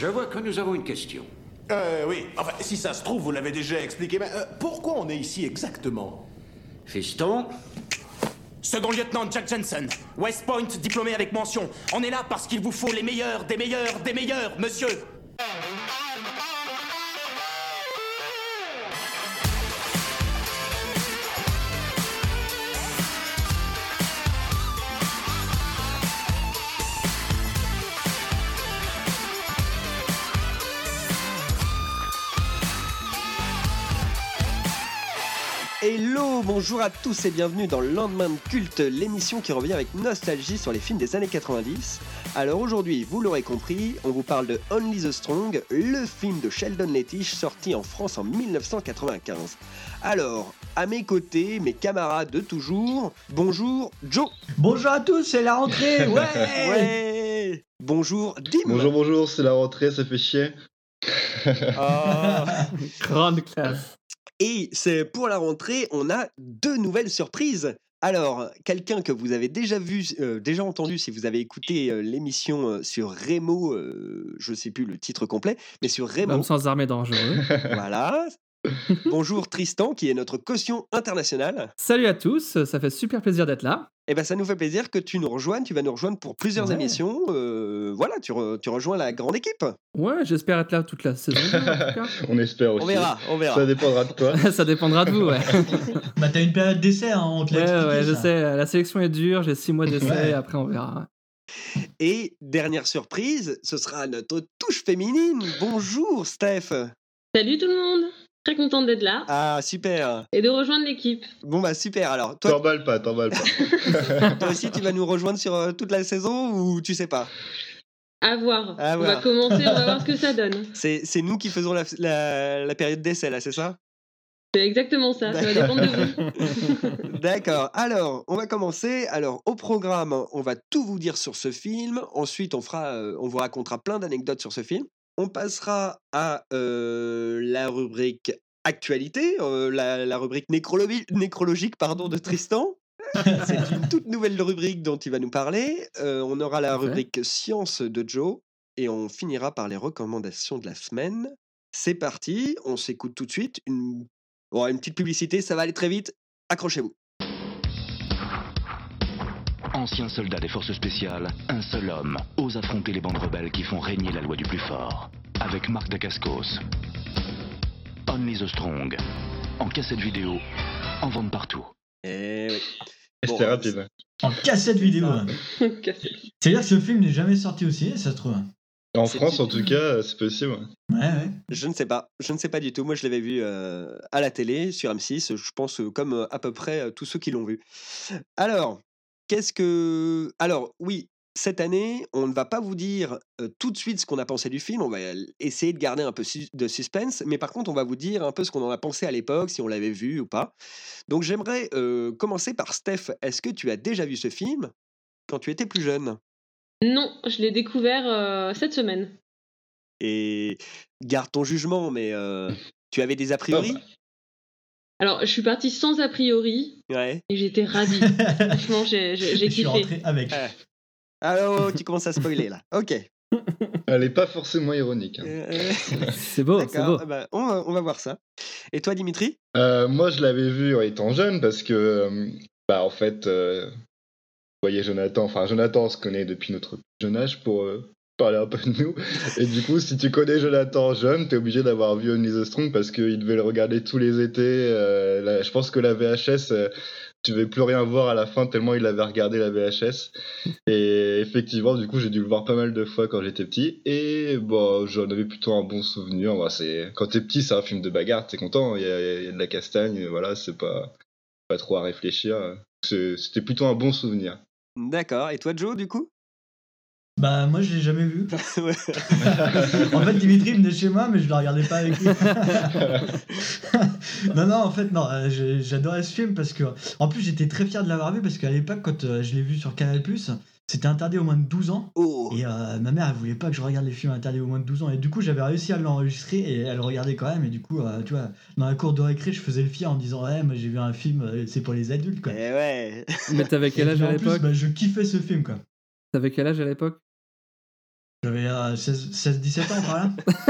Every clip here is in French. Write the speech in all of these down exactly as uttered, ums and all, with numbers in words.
Je vois que nous avons une question. Euh, oui. Enfin, si ça se trouve, vous l'avez déjà expliqué, mais euh, pourquoi on est ici exactement? Fiston, Second lieutenant Jack Jensen, West Point diplômé avec mention. On est là parce qu'il vous faut les meilleurs, des meilleurs, des meilleurs, monsieur. Hello, bonjour à tous et bienvenue dans Lendemain de Culte, l'émission qui revient avec nostalgie sur les films des années quatre-vingt-dix. Alors aujourd'hui, vous l'aurez compris, on vous parle de Only the Strong, le film de Sheldon Lettich sorti en France en dix-neuf cent quatre-vingt-quinze. Alors, à mes côtés, mes camarades de toujours, bonjour Joe. Bonjour à tous, c'est la rentrée, ouais, ouais. Bonjour Dim. Bonjour, bonjour, c'est la rentrée, ça fait chier. Oh. Grande classe. Et c'est pour la rentrée, on a deux nouvelles surprises. Alors, quelqu'un que vous avez déjà vu, euh, déjà entendu si vous avez écouté euh, l'émission euh, sur Remo, euh, je ne sais plus le titre complet, mais sur Remo. L'homme sans armée dangereux. Voilà. Bonjour Tristan, qui est notre caution internationale. Salut à tous, ça fait super plaisir d'être là. Eh ben, ça nous fait plaisir que tu nous rejoignes. Tu vas nous rejoindre pour plusieurs Ouais. émissions. Euh, voilà, tu, re- tu rejoins la grande équipe. Ouais, j'espère être là toute la saison. En tout cas. On espère aussi. On verra, on verra. Ça dépendra de toi. Ça dépendra de vous, ouais. Bah t'as une période d'essai, hein, on te l'a Ouais, expliqué, ouais, je ça. sais, la sélection est dure, j'ai six mois d'essai, Ouais. et après on verra. Et dernière surprise, ce sera notre touche féminine. Bonjour Steph. Salut tout le monde, très contente d'être là Ah, super. et de rejoindre l'équipe. Bon, bah super. Alors, toi, T'emballes pas, t'emballes pas. toi aussi, tu vas nous rejoindre sur euh, toute la saison ou tu sais pas? À voir. À on voir. va commencer, on va voir ce que ça donne. C'est, c'est nous qui faisons la, la, la période d'essai, là, c'est ça? C'est exactement ça, ça va dépendre de vous. D'accord. Alors, on va commencer. Alors, au programme, on va tout vous dire sur ce film. Ensuite, on fera, euh, on vous racontera plein d'anecdotes sur ce film. On passera à euh, la rubrique actualité, euh, la, la rubrique nécrologi- nécrologique pardon, de Tristan. C'est une toute nouvelle rubrique dont il va nous parler. Euh, on aura la Parfait. rubrique science de Joe et on finira par les recommandations de la semaine. C'est parti, on s'écoute tout de suite. Une, bon, une petite publicité, ça va aller très vite. Accrochez-vous. Ancien soldat des forces spéciales, un seul homme ose affronter les bandes rebelles qui font régner la loi du plus fort. Avec Marc Dacascos. Only the Strong. En cassette vidéo, en vente partout. Eh oui. Bon, C'était rapide. En cassette vidéo. hein. C'est-à-dire que ce film n'est jamais sorti au ciné, ça se trouve. En C'est France, qui- en tout cas, c'est possible. Ouais, ouais. Je ne sais pas, je ne sais pas du tout. Moi, je l'avais vu euh, à la télé sur M six. Je pense euh, comme euh, à peu près euh, tous ceux qui l'ont vu. Alors, qu'est-ce que Alors, oui, cette année, on ne va pas vous dire euh, tout de suite ce qu'on a pensé du film. On va l- essayer de garder un peu su- de suspense, mais par contre, on va vous dire un peu ce qu'on en a pensé à l'époque, si on l'avait vu ou pas. Donc, j'aimerais euh, commencer par Steph. Est-ce que tu as déjà vu ce film quand tu étais plus jeune? Non, je l'ai découvert euh, cette semaine. Et garde ton jugement, mais euh, tu avais des a priori? Ah bah. Alors, je suis partie sans a priori Ouais. et j'étais ravie. Franchement, j'ai, j'ai, j'ai Je suis kiffé. rentré avec. Ouais. Alors, tu commences à spoiler là. Ok. Elle est pas forcément ironique. hein. Euh, C'est beau, c'est D'accord. beau. Eh ben, on, va, on va voir ça. Et toi, Dimitri? Euh, moi, je l'avais vu en étant jeune parce que, euh, bah, en fait, euh, vous voyez Jonathan, enfin, Jonathan, on se connaît depuis notre jeune âge pour euh, parler un peu de nous. Et du coup, si tu connais Jonathan jeune, t'es obligé d'avoir vu Only the Strong parce qu'il devait le regarder tous les étés. euh, là, je pense que la V H S, euh, tu ne devais plus rien voir à la fin tellement il avait regardé la V H S. Et effectivement, du coup, j'ai dû le voir pas mal de fois quand j'étais petit. Et bon, j'en avais plutôt un bon souvenir. Bah, c'est... Quand t'es petit, c'est un film de bagarre, t'es content. Il y a, il y a de la castagne, voilà, c'est pas, pas trop à réfléchir. C'est- C'était plutôt un bon souvenir. D'accord. Et toi, Joe, du coup? Bah, moi, je l'ai jamais vu. Ouais. En fait, Dimitri venait chez moi, mais je le regardais pas avec lui. non, non, en fait, non. euh, j'ai- J'adorais ce film parce que. En plus, j'étais très fier de l'avoir vu parce qu'à l'époque, quand euh, je l'ai vu sur Canal plus, c'était interdit au moins de douze ans. Oh. Et euh, ma mère, elle voulait pas que je regarde les films interdits au moins de douze ans. Et du coup, j'avais réussi à l'enregistrer et elle regardait quand même. Et du coup, euh, tu vois, dans la cour de récré, je faisais le fier en disant ouais, moi j'ai vu un film, euh, c'est pour les adultes, quoi. Eh ouais. Mais t'avais quel Et âge puis, à en plus, l'époque bah, je kiffais ce film, quoi. T'avais quel âge à l'époque J'avais, euh, à seize dix-sept ans par là.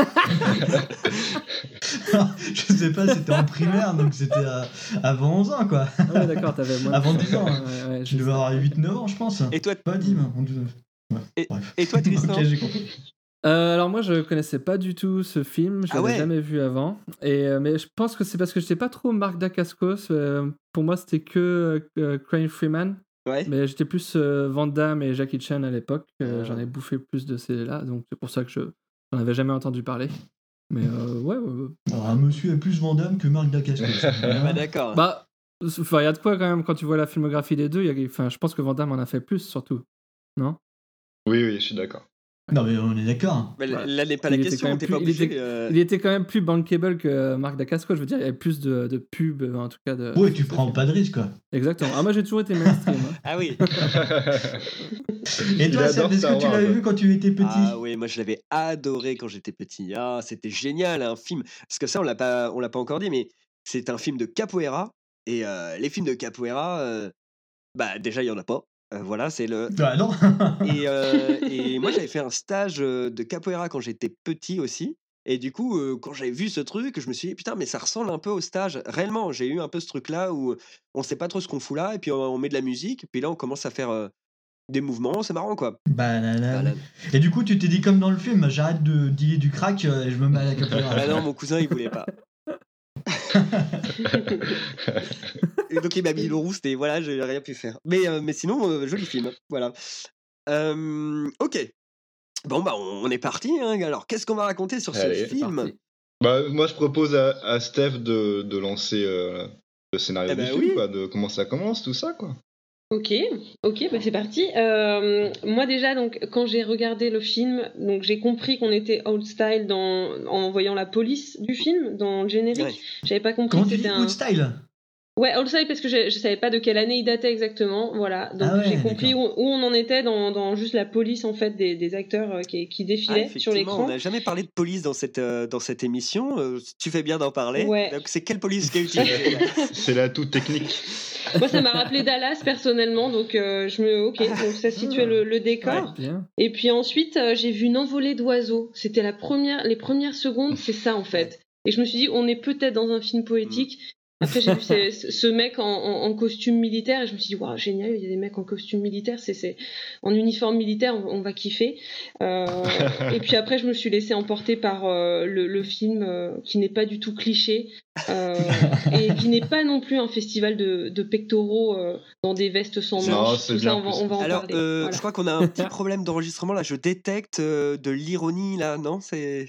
Je sais pas, c'était en primaire, donc c'était à- avant onze ans quoi. Ah ouais, d'accord, t'avais moins. Avant dix ans. hein. Ouais, ouais, Je devais avoir huit neuf ans, je pense. Et toi, Pas dix, mais on devait- Ouais, Et- bref. et toi, Tristan Ok, j'ai compris. Euh, alors moi je connaissais pas du tout ce film, je Ah l'avais ouais. jamais vu avant. Et euh, mais je pense que c'est parce que j'étais pas trop Mark Dacascos. euh, pour moi c'était que euh, Craig Freeman. Ouais. Mais j'étais plus euh, Van Damme et Jackie Chan à l'époque. euh, Ah. J'en ai bouffé plus de ces là, donc c'est pour ça que je j'en avais jamais entendu parler. Mais euh, ouais, ouais, ouais. Alors, un monsieur est plus Vandame que Marc Dacascos. Bah, d'accord. Bah, enfin il y a de quoi quand même quand tu vois la filmographie des deux. il y a- Enfin je pense que Van Damme en a fait plus surtout, non? Oui, oui, je suis d'accord. Non, mais on est d'accord. Mais Ouais. là n'est pas la Il était question, quand même t'es plus- pas il obligé. était- euh, Il était quand même plus bankable que Marc Dacascos. Je veux dire, il y avait plus de, de pubs, en tout cas. De, Ouais, tu de prends films. pas de risque quoi. Exactement. Ah, moi, j'ai toujours été mainstream. hein. Ah oui. Et Il toi, adore Seb, est-ce Star que tu Wars. l'avais vu quand tu étais petit? Ah oui, moi je l'avais adoré quand j'étais petit. Ah, c'était génial, un film. Parce que ça, on l'a pas, on l'a pas encore dit, mais c'est un film de capoeira. Et euh, les films de capoeira, euh, bah déjà il y en a pas. Euh, voilà, c'est le. Bah non. Et, euh, et moi j'avais fait un stage euh, de capoeira quand j'étais petit aussi. Et du coup, euh, quand j'avais vu ce truc, je me suis dit putain, mais ça ressemble un peu au stage. Réellement, j'ai eu un peu ce truc-là où on sait pas trop ce qu'on fout là, et puis on, on met de la musique, puis là on commence à faire euh, des mouvements, c'est marrant quoi. Banana. Banane. Et du coup, tu t'es dit comme dans le film, j'arrête de dealer du crack euh, et je me mets à la capoeira. Ah non, mon cousin il voulait pas. Et donc il m'a mis le roux, c'était voilà, j'ai rien pu faire. Mais, euh, mais sinon, euh, joli film, voilà. Euh, ok. Bon bah on, on est parti. Hein. Alors qu'est-ce qu'on va raconter sur Allez, ce c'est film? parti. Bah, moi, je propose à, à Steph de, de lancer euh, le scénario Eh du ben film, oui. quoi, de comment ça commence, tout ça, quoi. Ok, ok, bah c'est parti. Euh, moi déjà, donc quand j'ai regardé le film, donc j'ai compris qu'on était old style dans, en voyant la police du film dans le générique. Ouais. J'avais pas compris Comment que tu dis c'était un. Good Style? Ouais, old style parce que je, je savais pas de quelle année il datait exactement. Voilà, donc Ah ouais, j'ai compris où, d'accord. où on en était dans, dans juste la police en fait des, des acteurs euh, qui, qui Ah, défilaient sur effectivement, l'écran. on n'a jamais parlé de police dans cette, euh, dans cette émission. euh, tu fais bien d'en parler. Ouais. Donc c'est quelle police qui est utilisée? C'est la toute technique. Moi, ça m'a rappelé Dallas personnellement, donc euh, je me, ok, donc ça situait le, le décor. Bien. Et puis ensuite, euh, j'ai vu une envolée d'oiseaux. C'était la première, les premières secondes, c'est ça en fait. Et je me suis dit, on est peut-être dans un film poétique. Après, j'ai vu ce, ce mec en, en, en costume militaire et je me suis dit, waouh, génial, il y a des mecs en costume militaire, c'est, c'est en uniforme militaire, on, on va kiffer. Euh, et puis après, je me suis laissée emporter par euh, le, le film euh, qui n'est pas du tout cliché euh, et qui n'est pas non plus un festival de, de pectoraux euh, dans des vestes sans Non, manches. c'est Tout bien ça, on va, plus. on va en Alors, parler. euh, Voilà. je crois qu'on a un petit problème d'enregistrement là. Je détecte euh, de l'ironie là, non? C'est.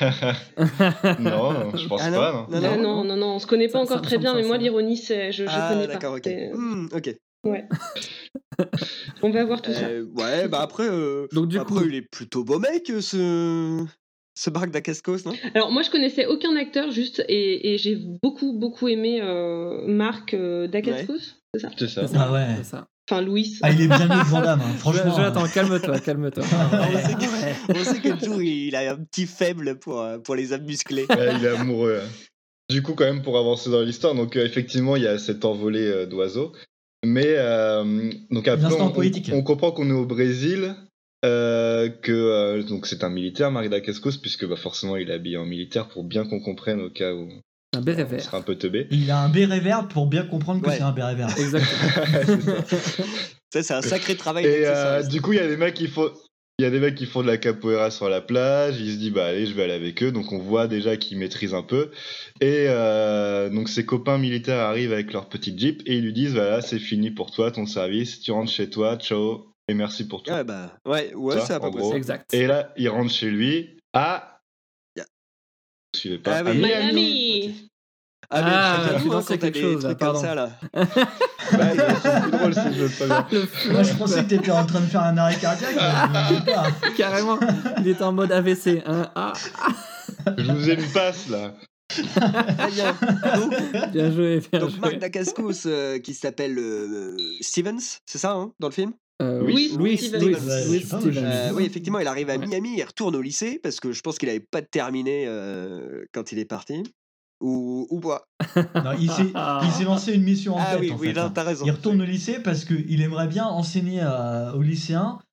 Non, je pense Ah non, pas, non. non, Ah non. non, non, non, on se connaît pas Ça- encore ça me très semble bien, mais moi, sincère. l'ironie, c'est, je, je Ah connais d'accord, pas. ok. C'est- Hmm, ok. Ouais. On va voir tout ça. Euh, ouais, bah après, euh, Donc, du après coup- il est plutôt beau mec euh, ce ce Marc Dacascos, non? Alors moi je connaissais aucun acteur juste et, et j'ai beaucoup beaucoup aimé euh, Marc euh, Dacascos, c'est ça? C'est ça. C'est ça, Ah ouais. c'est ça. Enfin Louis. Ah, il est bien mieux que Van Damme, hein, franchement. Jonathan, calme-toi, calme-toi. Ah on, ouais. sait que, on sait que Joe, il a un petit faible pour, euh, pour les hommes musclés. Ouais, il est amoureux. hein. Du coup, quand même, pour avancer dans l'histoire, donc euh, effectivement, il y a cette envolée euh, d'oiseaux. Mais euh, donc après, L'instant on, on- poétique. on comprend qu'on est au Brésil, euh, que euh, donc c'est un militaire, Marc Dacascos, puisque bah, forcément, il est habillé en militaire pour bien qu'on comprenne au cas où Un béret on vert. sera un peu teubé. Il a un béret vert pour bien comprendre que Ouais. c'est un béret vert. Exactement. C'est ça. Ça, c'est un sacré travail Et euh, d'accessoiriste. du coup, il y a des mecs qui font. Il y a des mecs qui font de la capoeira sur la plage, il se dit bah allez je vais aller avec eux, donc on voit déjà qu'ils maîtrisent un peu. Et euh, donc ses copains militaires arrivent avec leur petite jeep et ils lui disent voilà c'est fini pour toi ton service, tu rentres chez toi, ciao et merci pour tout. Ouais, bah, ouais, ouais, Ça, c'est à peu en près gros. ça. Exact. Et là il rentre chez lui à... Yeah. Vous suivez pas Ah oui. à Miami. Miami. Ah, mais Ah, très bien, tu hein, lançais quand t'as quelque des chose, là, trucs comme pardon. ça, là. Bah, c'est plus drôle si je le préviens. Le Moi, je flop. pensais que t'étais en train de faire un arrêt cardiaque, mais je sais pas. Carrément, il est en mode A V C. Hein. Ah, Je vous ai une passe là. Très bien. Donc, bien joué, bien donc joué. Marc Dacascos, euh, qui s'appelle euh, Stevens, c'est ça, hein, dans le film? Euh, Oui, Louis, Stevens. Louis, Ouais, Louis je sais pas, moi, Stevens. Euh, oui, effectivement, il arrive à Ouais. Miami, il retourne au lycée, parce que je pense qu'il n'avait pas terminé euh, quand il est parti. Ou, ou pas. Non, il s'est il s'est lancé une mission en Ah tête, oui, en oui, fait, là, hein. t'as raison. Il retourne au lycée parce qu'il aimerait bien enseigner à- aux lycéens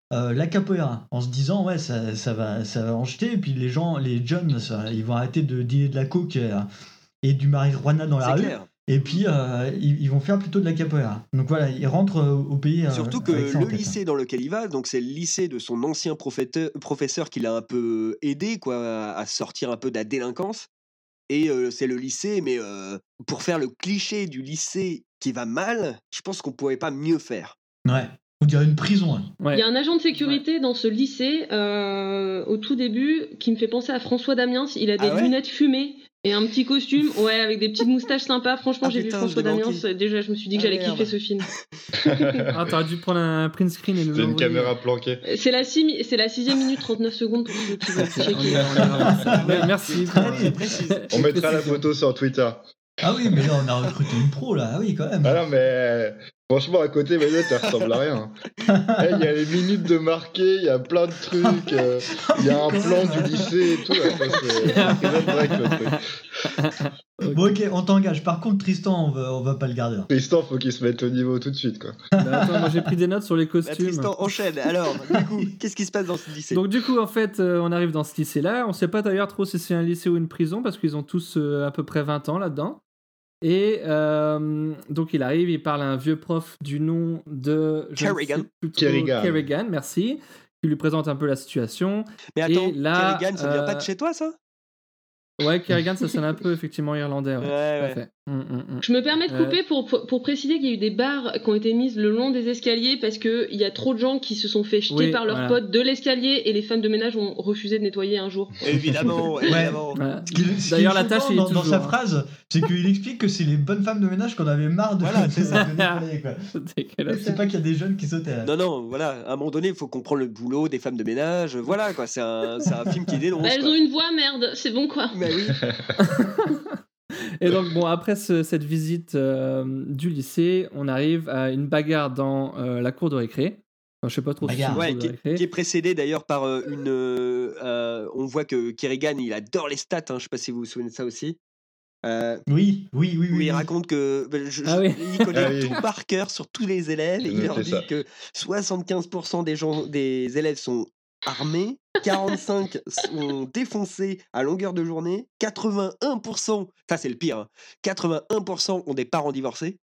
euh, la capoeira, en se disant ouais ça, ça va ça va en jeter, et puis les gens, les jeunes, ça- ils vont arrêter de dealer de la coke euh, et du marijuana dans la C'est rue, clair. et puis euh, ils, ils vont faire plutôt de la capoeira. Donc voilà, ils rentrent euh, au pays. euh, Surtout que avec ça en le tête. lycée dans lequel il va, donc c'est le lycée de son ancien professeur, professeur qui l'a un peu aidé quoi, à, à sortir un peu de la délinquance. Et euh, c'est le lycée, mais euh, pour faire le cliché du lycée qui va mal, je pense qu'on pouvait pas mieux faire. Ouais, on dirait une prison. hein. Il Ouais. y a un agent de sécurité dans ce lycée euh, au tout début qui me fait penser à François Damiens. Il a des Ah ouais lunettes fumées et un petit costume, ouais, avec des petites moustaches sympas. Franchement, Ah j'ai putain, vu je François l'ai Damiens. manqué. Déjà, je me suis dit que Ah j'allais merde. kiffer ce film. Ah, t'aurais dû prendre un print screen et le C'est une l'envoyer. caméra planquée. C'est la, six mi- c'est la sixième minute trente-neuf secondes pour ceux qui veulent On checker. ira- on ira voir ça. Ouais, Merci. Très bien précis. On mettra la photo sur Twitter. Ah oui, mais là on a recruté une pro là. Ah oui, quand même. Ah non, mais euh, franchement, à côté, Manuel, ça ressemble à rien. Eh, Il y a les minutes de marqué, il y a plein de trucs, euh, il y a un plan du lycée et tout. Là, ça, c'est Prison Break, le truc. Bon ok, on t'engage. Par contre, Tristan, on va, on va pas le garder. hein. Tristan, faut qu'il se mette au niveau tout de suite, quoi. Bah, attends, moi j'ai pris des notes sur les Bah, costumes. Tristan enchaîne. Alors, du coup, qu'est-ce qui se passe dans ce lycée? Donc du coup, en fait, euh, on arrive dans ce lycée-là. On sait pas d'ailleurs trop si c'est un lycée ou une prison parce qu'ils ont tous euh, à peu près vingt ans là-dedans. Et euh, donc il arrive, il parle à un vieux prof du nom de... je ne Kerrigan. sais plus trop- Kerrigan. Kerrigan, merci. Qui lui présente un peu la situation. Mais attends, Et là, Kerrigan, ça vient pas de euh, chez toi, ça? Ouais, Kerrigan, ça sonne un peu effectivement irlandais. Ouais, Ouais, tout à ouais. fait. Hum, hum, hum. Je me permets de Euh, couper pour, pour, pour préciser qu'il y a eu des barres qui ont été mises le long des escaliers parce qu'il y a trop de gens qui se sont fait jeter Oui, par leurs voilà. potes de l'escalier et les femmes de ménage ont refusé de nettoyer un jour. Évidemment, évidemment. Voilà. Ce qui est- ce qui D'ailleurs, est la tâche choquant est dans, toujours. dans sa hein. phrase, c'est qu'il explique que c'est les bonnes femmes de ménage qu'on avait marre de, Voilà, c'est de- ça. de nettoyer, quoi. C'est dégueulasse. C'est pas qu'il y a des jeunes qui sautaient. là. Non, non, voilà, à un moment donné, il faut comprendre le boulot des femmes de ménage. Voilà, quoi, c'est un, c'est un film qui dénonce. Bah, elles quoi. ont une voix, merde, c'est bon quoi. Mais oui. Et donc, bon, après ce- cette visite euh, du lycée, on arrive à une bagarre dans euh, la cour de récré. Enfin, je sais pas trop si c'est Bagarre. une Ouais, cour qui, de récré. qui est précédé d'ailleurs par euh, une. euh, euh, on voit que Kerrigan, il adore les stats. Hein, je sais pas si vous vous souvenez de ça aussi. Euh, Oui, oui, oui, où oui. il oui. raconte que ben, je- Ah je- oui. il connaît Ah oui. tout par cœur sur tous les élèves. Et J'ai il leur noté dit ça. que soixante-quinze pour cent des gens, des élèves sont armés, quarante-cinq sont défoncés à longueur de journée, quatre-vingt-un pour cent, ça c'est le pire, hein, quatre-vingt-un pour cent ont des parents divorcés.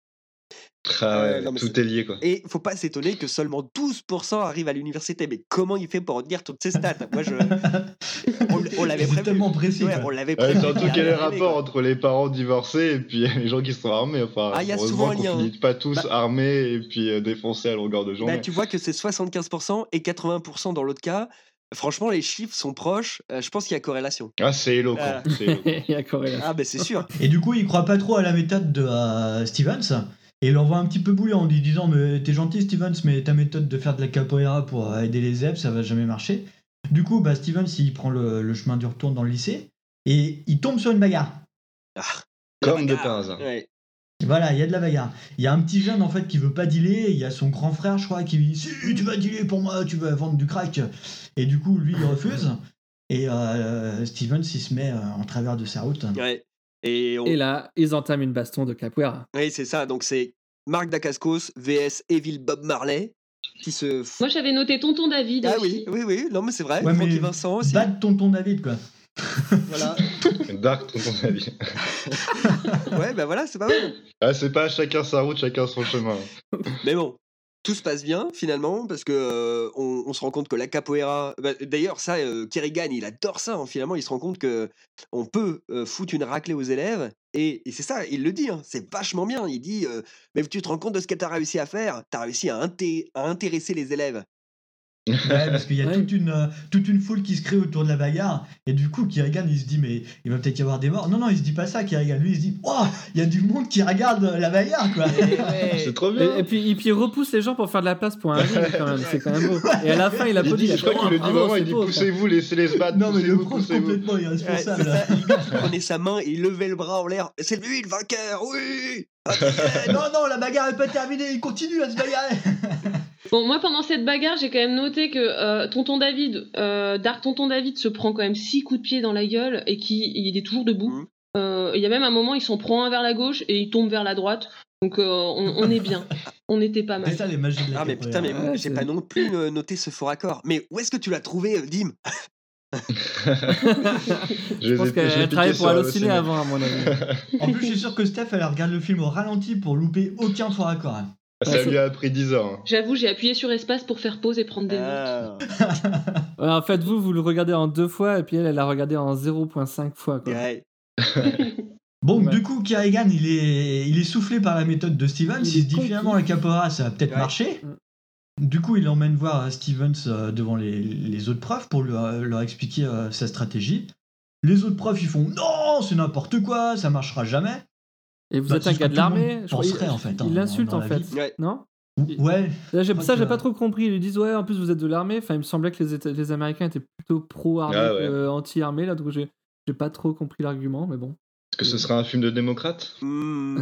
Ah ouais, Euh, non, mais tout c'est- est lié, quoi. Et faut pas s'étonner que seulement douze pour cent arrivent à l'université. Mais comment il fait pour retenir toutes ces stats? Moi, je... on, on l'avait C'est prévu. tellement précis. Ouais, quoi. on l'avait Ouais, prévu. surtout il quel est le arrive, rapport quoi. entre les parents divorcés et puis les gens qui sont armés. Enfin, Ah, il y a heureusement souvent un qu'on lien, hein. finit pas tous Bah- armés et puis euh, défoncés à longueur de journée. Bah, tu vois que c'est soixante-quinze pour cent et quatre-vingts pour cent dans l'autre cas. Franchement, les chiffres sont proches. Euh, je pense qu'il y a corrélation. Ah, c'est éloquent. Ah. c'est éloquent. Il y a corrélation. Ah, ben c'est sûr. Et du coup, il croit pas trop à la méthode de euh, Stevens. Et il l'envoie un petit peu bouillant en lui disant mais t'es gentil Stevens, mais ta méthode de faire de la capoeira pour euh, aider les élèves, ça va jamais marcher. Du coup, bah, Stevens, il prend le, le chemin du retour dans le lycée et il tombe sur une bagarre. Ah, Comme la de bagarre. par hasard. Ouais. Et voilà, il y a de la bagarre. Il y a un petit jeune en fait qui veut pas dealer, il y a son grand frère, je crois, qui lui dit si tu vas dealer pour moi, tu vas vendre du crack. Et du coup, lui, il refuse. Et euh, Stevens, il se met euh, en travers de sa route. Ouais. Et, on... Et là, ils entament une baston de capoeira. Oui, c'est ça. Donc, c'est Marc Dacascos vs Evil Bob Marley qui se. f- Moi j'avais noté Tonton David Ah aussi. oui, oui, oui. Non, mais c'est vrai. Ouais, Francky mais Vincent aussi. Bat tonton David, quoi. Voilà. Dark, ton avis. Ouais, ben voilà, c'est pas mal. Ah, c'est pas chacun sa route, chacun son chemin. Mais bon, tout se passe bien finalement parce que euh, on, on se rend compte que la capoeira. Bah, d'ailleurs, ça, euh, Kerrigan, il adore ça. Hein, finalement, il se rend compte que on peut euh, foutre une raclée aux élèves et, et c'est ça. Il le dit. Hein, c'est vachement bien. Il dit, euh, mais tu te rends compte de ce que t'as réussi à faire? T'as réussi à, inté- à intéresser les élèves. Ouais, parce qu'il y a Ouais. toute, une, euh, toute une foule qui se crée autour de la bagarre. Et du coup, Kerrigan, il se dit, mais il va peut-être y avoir des morts. Non, non, il se dit pas ça, Kerrigan. Lui, il se dit, oh, il y a du monde qui regarde euh, la bagarre, quoi. C'est trop Et, bien. et puis, et puis il repousse les gens pour faire de la place pour un ring quand même. C'est quand même beau. Et à la fin, il Il applaudit. dit, il je crois fait, qu'il le Oh, dit bravo, vraiment, il c'est dit beau, ça. poussez-vous, laissez-les se battre, Non, mais le poussez-vous, prof poussez-vous. complètement Ouais, irresponsable. c'est ça. Le gars qui prenait sa main et il levait le bras en l'air. C'est lui le vainqueur, oui. non, non, la bagarre est pas terminée, il continue à se bagarrer. Bon, moi pendant cette bagarre, j'ai quand même noté que euh, Tonton David, euh, Dark Tonton David se prend quand même six coups de pied dans la gueule et qui il est toujours debout. Mhm. Euh, Il y a même un moment, il s'en prend un vers la gauche et il tombe vers la droite. Donc euh, on, on est bien. On était pas mal. C'est ça les magies de la Ah mais putain, mais capoeira. moi, Ouais, j'ai c'est- pas non plus euh, noté ce fort accord. Mais où est-ce que tu l'as trouvé, euh, Dim? Je pense qu'elle travaillait pour Allociné avant, à mon avis. En plus, je suis sûr que Steph, elle regarde le film au ralenti pour louper aucun fort accord. hein. Ça lui a pris dix ans. hein. J'avoue, j'ai appuyé sur espace pour faire pause et prendre des notes. Ah, Ouais, en fait, vous, vous le regardez en deux fois, et puis elle, elle l'a regardé en zéro virgule cinq fois. Quoi. ouais. Bon, Ouais. du coup, Kerrigan, il est, il est soufflé par la méthode de Stevens. Il Il, est se dit conquis. finalement la capoeira, ça va peut-être Ouais. marcher. Mm. Du coup, il l'emmène voir euh, Stevens euh, devant les, les autres profs pour leur, leur expliquer euh, sa stratégie. Les autres profs, ils font non, c'est n'importe quoi, ça marchera jamais. Et vous Bah, êtes c'est un ce gars que de tout le monde l'armée. je crois, penserait, il- en fait, hein, Il dans- l'insulte, dans en la fait. vie. Ouais. Non Ouais. Là, j'ai- Je crois ça, j'ai que- pas trop compris. Ils lui disent, ouais, en plus, vous êtes de l'armée. Enfin, il me semblait que les, Éta- les Américains étaient plutôt pro-armée Ah ouais. que anti-armée, là, donc j'ai j'ai pas trop compris l'argument, mais bon. Est-ce que ce sera un film de démocrate? Hmm.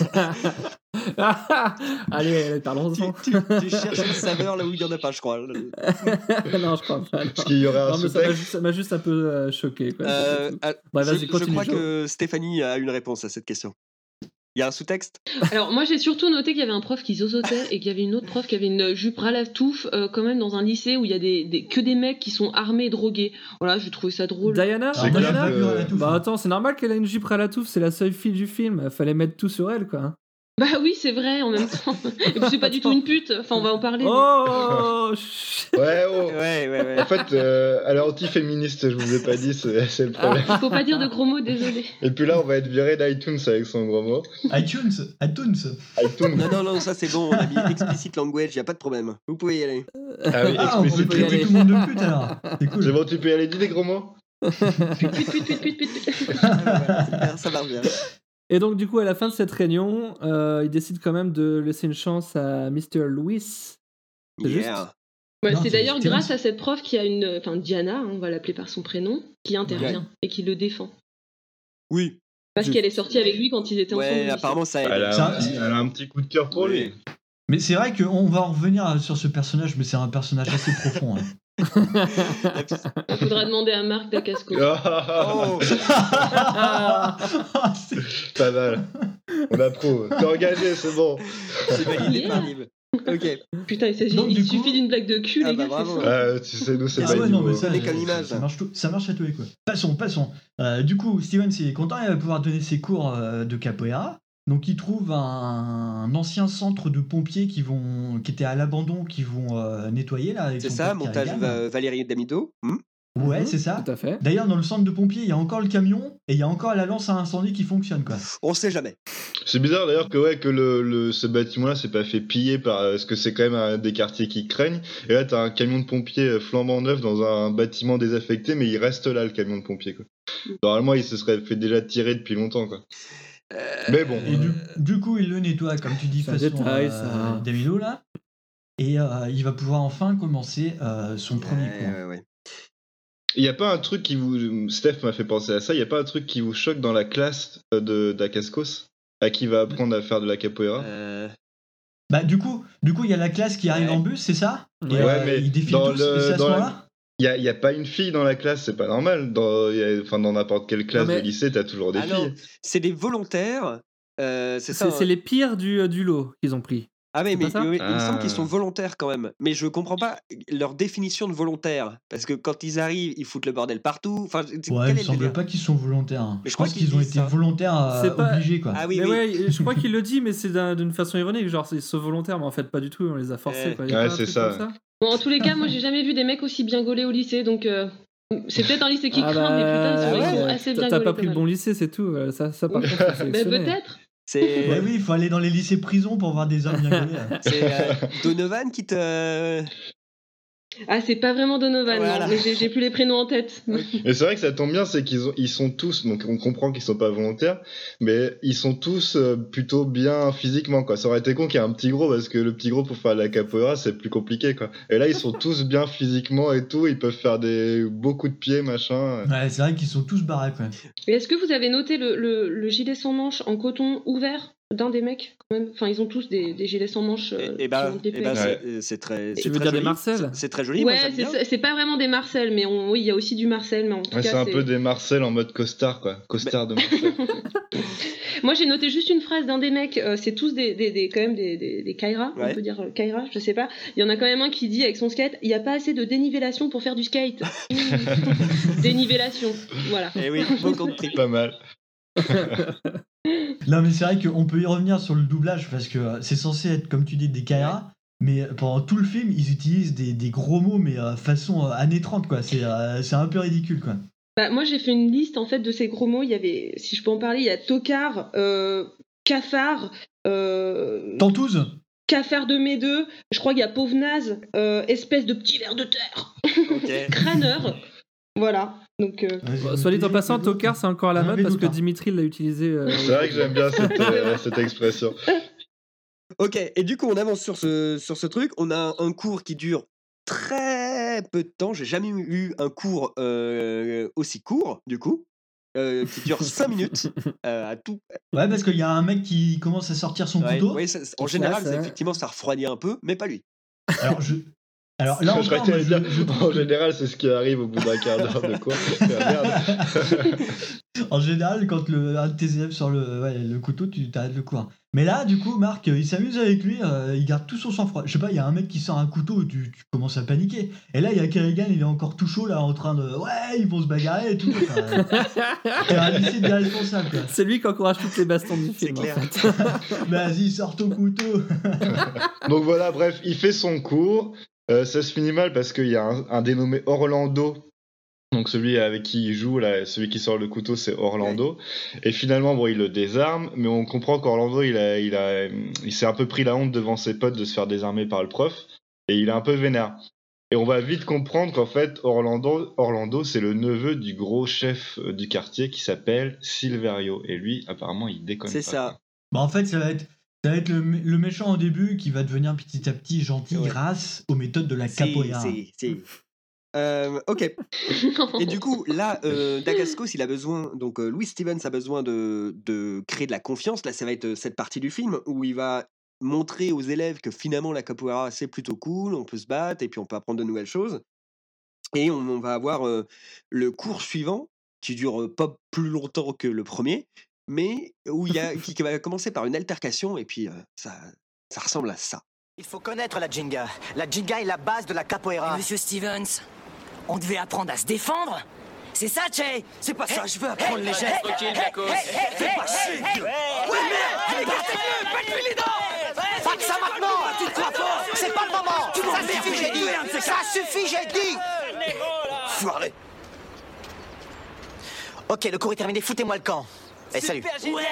Allez, allez, parlons-en. tu, tu- tu cherches une saveur là où il y en a pas, je crois. non, je crois pas. non. Est-ce qu'il y aurait un Non, mais ça m'a sous-texte? juste, ça m'a juste un peu euh, choqué. Quoi. Euh, ah, Bah, je, vas-y, je continue, crois Jo. que Stéphanie a une réponse à cette question. Il y a un sous-texte? Alors moi j'ai surtout noté qu'il y avait un prof qui zozotait et qu'il y avait une autre prof qui avait une jupe ras la touffe euh, quand même dans un lycée où il y a des, des- que des mecs qui sont armés et drogués. Voilà, j'ai trouvé ça drôle. Diana, Alors, moi, j'ai Diana pas vu la touffe, Bah hein. attends, c'est normal qu'elle ait une jupe à la touffe, c'est la seule fille du film. Fallait mettre tout sur elle, quoi. Bah oui c'est vrai en même temps. Et puis c'est pas du tout une pute, enfin on va en parler. mais- Oh chut. Ouais, oh. Ouais, ouais, ouais. En fait, euh, elle est anti-féministe, je vous ai pas dit, c'est c'est le problème. Faut pas dire de gros mots, désolé. Et puis là, on va être viré d'iTunes avec son gros mot. iTunes, iTunes. iTunes. Non, non, non, ça c'est bon, on a mis explicit language, y a pas de problème. Vous pouvez y aller. Ah oui, Ah, on peut explicite. peut y traiter aller. tout le monde de pute alors. C'est cool. C'est bon, tu peux y aller, dis des gros mots. Pute, pute, pute, pute, pute, pute. Ah, bah, voilà, super, ça marche bien. Et donc, du coup, à la fin de cette réunion, euh, il décide quand même de laisser une chance à mister Lewis. C'est juste Yeah. Ouais, Non, c'est c'est d'ailleurs Stevens. grâce à cette prof qui a une, enfin Diana, hein, on va l'appeler par son prénom, qui intervient et qui le défend. Oui. Parce Juste. qu'elle est sortie avec lui quand ils étaient ensemble. au Ouais, lycée. apparemment ça aide. Elle a, Ça- elle a un petit coup de cœur pour lui. Mais c'est vrai qu'on va en revenir sur ce personnage, mais c'est un personnage assez profond. hein. Il faudra demander à Marc Dacascos. Oh, Oh, C'est- pas mal. On approuve. T'es engagé, c'est bon. c'est validé Yeah. par Liv. Ok. Putain, il, s'agit- Donc, il du suffit coup- d'une blague de cul, Ah les bah, gars, c'est bravo. ça. Ah, tu sais, nous, c'est Ah pas ouais, niveau. non, mais ça, Donnez comme ça- image. ça marche, tout- ça marche à tous les coups. Passons, passons. Euh, du coup, Steven, il est content, il va pouvoir donner ses cours euh, de capoeira. Donc, il trouve un, un ancien centre de pompiers qui, vont, qui était à l'abandon, qui vont euh, nettoyer là. avec C'est son ça, pote montage Kerrigan. Va- Valérie Damido. Hmm. Ouais, Mhm, c'est ça. Tout à fait. D'ailleurs, dans le centre de pompiers, il y a encore le camion et il y a encore la lance à incendie qui fonctionne, quoi. On sait jamais. C'est bizarre d'ailleurs que, ouais, que le, le- ce bâtiment-là s'est pas fait piller par. Parce que c'est quand même un des quartiers qui craignent. Et là, t'as un camion de pompiers euh, flambant neuf dans un bâtiment désaffecté, mais il reste là, le camion de pompiers, quoi. Normalement, il se serait fait déjà tirer depuis longtemps, quoi. Mais bon. Et du, du coup, il le nettoie, comme tu dis, C'est un façon détail, euh, ça. Damido, là. Et euh, il va pouvoir enfin commencer euh, son premier Ouais, cours. ouais, ouais. Il y a pas un truc qui vous. Steph m'a fait penser à ça. Il y a pas un truc qui vous choque dans la classe euh, de d'Acascos à qui va apprendre à faire de la capoeira? Euh, Bah, du coup, du coup, il y a la classe qui arrive Ouais. en bus, c'est ça? Et, Ouais, euh, mais ils défilent dans tous, le- et c'est à ce dans la- moment-là? Il y a, il y a pas une fille dans la classe, c'est pas normal. Dans, il y a- enfin, dans n'importe quelle classe Non, mais- de lycée, t'as toujours des Ah non, filles. c'est des volontaires. euh, c'est ça. C'est hein. c'est les pires du, du lot qu'ils ont pris. Ah mais, c'est mais pas ça oui, il me semble qu'ils Ah. sont volontaires quand même. Mais je comprends pas leur définition de volontaire. Parce que quand ils arrivent, ils foutent le bordel partout. Enfin, c'est- Ouais, quel il me est le semble délire pas qu'ils sont volontaires. hein. Mais Je je crois pense qu'ils qu'ils ont disent été ça. volontaires euh, C'est pas- obligés, quoi. Ah oui, mais oui. ouais, je crois qu'il le dit, mais c'est d'un- d'une façon ironique. Genre, c'est sauf volontaire, mais en fait, pas du tout. On les a forcés. Ouais. Quoi. Y a Ouais, pas un c'est truc ça. comme Bon, en tous les cas, moi j'ai jamais vu des mecs aussi bien gaulés au lycée, donc euh, c'est peut-être un lycée qui Ah craint, mais putain, ils sont, bah, ils sont ouais, assez t'as- bien T'as gaulés. pas quand pris le même. bon lycée, c'est tout. Euh, Ça, ça par contre, faut Bah, sélectionner. peut-être. C'est Ouais, oui, il faut aller dans les lycées prisons pour voir des hommes bien gaulés. là. c'est, euh, Donovan qui te. Ah, c'est pas vraiment Donovan, Voilà. non, mais j'ai j'ai plus les prénoms en tête. Mais c'est vrai que ça tombe bien, c'est qu'ils ont, ils sont tous, donc on comprend qu'ils sont pas volontaires, mais ils sont tous euh, plutôt bien physiquement, quoi. Ça aurait été con qu'il y ait un petit gros, parce que le petit gros pour faire de la capoeira, c'est plus compliqué, quoi. Et là, ils sont tous bien physiquement et tout, ils peuvent faire des beaux coups de pied, machin. Ouais, c'est vrai qu'ils sont tous barrés, quoi. Et est-ce que vous avez noté le, le, le gilet sans manches en coton ouvert d'un des mecs quand même. Enfin, ils ont tous des, des gilets sans manches. Euh, Et, et bah, qui montent les et bah pecs. c'est, Ouais. c'est très. Tu c'est veux très dire des joli. Marcel C'est, c'est très joli. moi, Ouais, j'aime c'est, bien. ça- c'est pas vraiment des Marcel, mais on- oui, il y a aussi du Marcel, mais en tout Ouais, cas, c'est un c'est... peu des Marcel en mode costard, quoi. Costard de Marcel. Moi, j'ai noté juste une phrase d'un des mecs. euh, c'est tous des, des, des quand même des, des, des Kaira, Ouais. on peut dire euh, Kaira, je sais pas. Il y en a quand même un qui dit avec son skate, il n'y a pas assez de dénivellation pour faire du skate. Mmh. Dénivellation, voilà. Eh oui, bon compris. Pas mal. Non, mais c'est vrai qu'on peut y revenir sur le doublage parce que euh, c'est censé être, comme tu dis, des Kaira. Mais pendant tout le film, ils utilisent des, des gros mots, mais euh, façon euh, années trente, quoi. C'est, euh, c'est un peu ridicule, quoi. Bah, moi, j'ai fait une liste en fait de ces gros mots. Il y avait, si je peux en parler, il y a tocard, euh, cafard, euh, Tantouze cafard de mes deux. Je crois qu'il y a pauvre naze, euh, espèce de petit ver de terre, Ok. crâneur. Voilà. Donc, euh, Bon, soit dit en passant, tocard, c'est encore à la Un mode vélo, parce que tard. Dimitri l'a utilisé. euh, C'est vrai que j'aime bien cette, euh, cette expression. Ok, et du coup, on avance sur ce, sur ce truc. On a un cours qui dure très peu de temps. J'ai jamais eu un cours euh, aussi court, du coup, euh, qui dure cinq minutes euh, à tout. Ouais, parce qu'il y a un mec qui commence à sortir son Ouais, couteau. ouais, ça- en Qui général, chasse, c'est- hein. effectivement, ça refroidit un peu, mais pas lui. Alors, je... Alors là je crois encore, que moi, t'allais je- dire, je- en général, c'est ce qui arrive au bout d'un quart d'heure de quoi. Ah, merde. En général, quand le, un de tes élèves sort le, ouais, le couteau, tu t'arrêtes le cours. Mais là, du coup, Marc, euh, il s'amuse avec lui, euh, il garde tout son sang-froid. Je sais pas, il y a un mec qui sort un couteau, tu, tu commences à paniquer. Et là, il y a Kerrigan, il est encore tout chaud, là, en train de. Ouais, ils vont se bagarrer et tout. Enfin, euh, c'est un lycée d'irresponsable, quoi. C'est lui qui encourage toutes les bastons du film. clair. En fait. Vas-y, sors ton couteau. Donc voilà, bref, il fait son cours. Euh, ça se finit mal parce qu'il y a un, un dénommé Orlando. Donc celui avec qui il joue, là, celui qui sort le couteau, c'est Orlando. Et finalement, bon, il le désarme, mais on comprend qu'Orlando, il, a, il, a, il s'est un peu pris la honte devant ses potes de se faire désarmer par le prof. Et il est un peu vénère. Et on va vite comprendre qu'en fait, Orlando, Orlando c'est le neveu du gros chef euh, du quartier qui s'appelle Silverio. Et lui, apparemment, il déconne C'est pas, ça. quoi. Bah, en fait, ça va être. Ça va être le, mé- le méchant au début qui va devenir petit à petit gentil Ouais. grâce aux méthodes de la Si, capoeira. si, si. Euh, ok. Et du coup, là, euh, Dacascos, il a besoin. Donc, euh, Louis Stevens a besoin de, de créer de la confiance. Là, ça va être euh, cette partie du film où il va montrer aux élèves que finalement, la capoeira, c'est plutôt cool. On peut se battre et puis on peut apprendre de nouvelles choses. Et on, on va avoir euh, le cours suivant qui dure euh, pas plus longtemps que le premier, mais où il y a, qui, qui va commencer par une altercation et puis euh, ça, ça ressemble à ça. Il faut connaître la Jinga. La Jinga est la base de la capoeira. Monsieur Stevens, on devait apprendre à se défendre. C'est ça, Che? C'est pas ça, je veux apprendre les gestes. Tranquille, Jacos. Fais pas chier. Ouais, merde, battez-le, battez-lui les dents. Pas que ça maintenant, tu te crois fort. C'est pas le moment. Ça suffit, j'ai dit. Ça suffit, j'ai dit. Foiré. Ok, le cours est terminé, foutez-moi le camp. Et salut.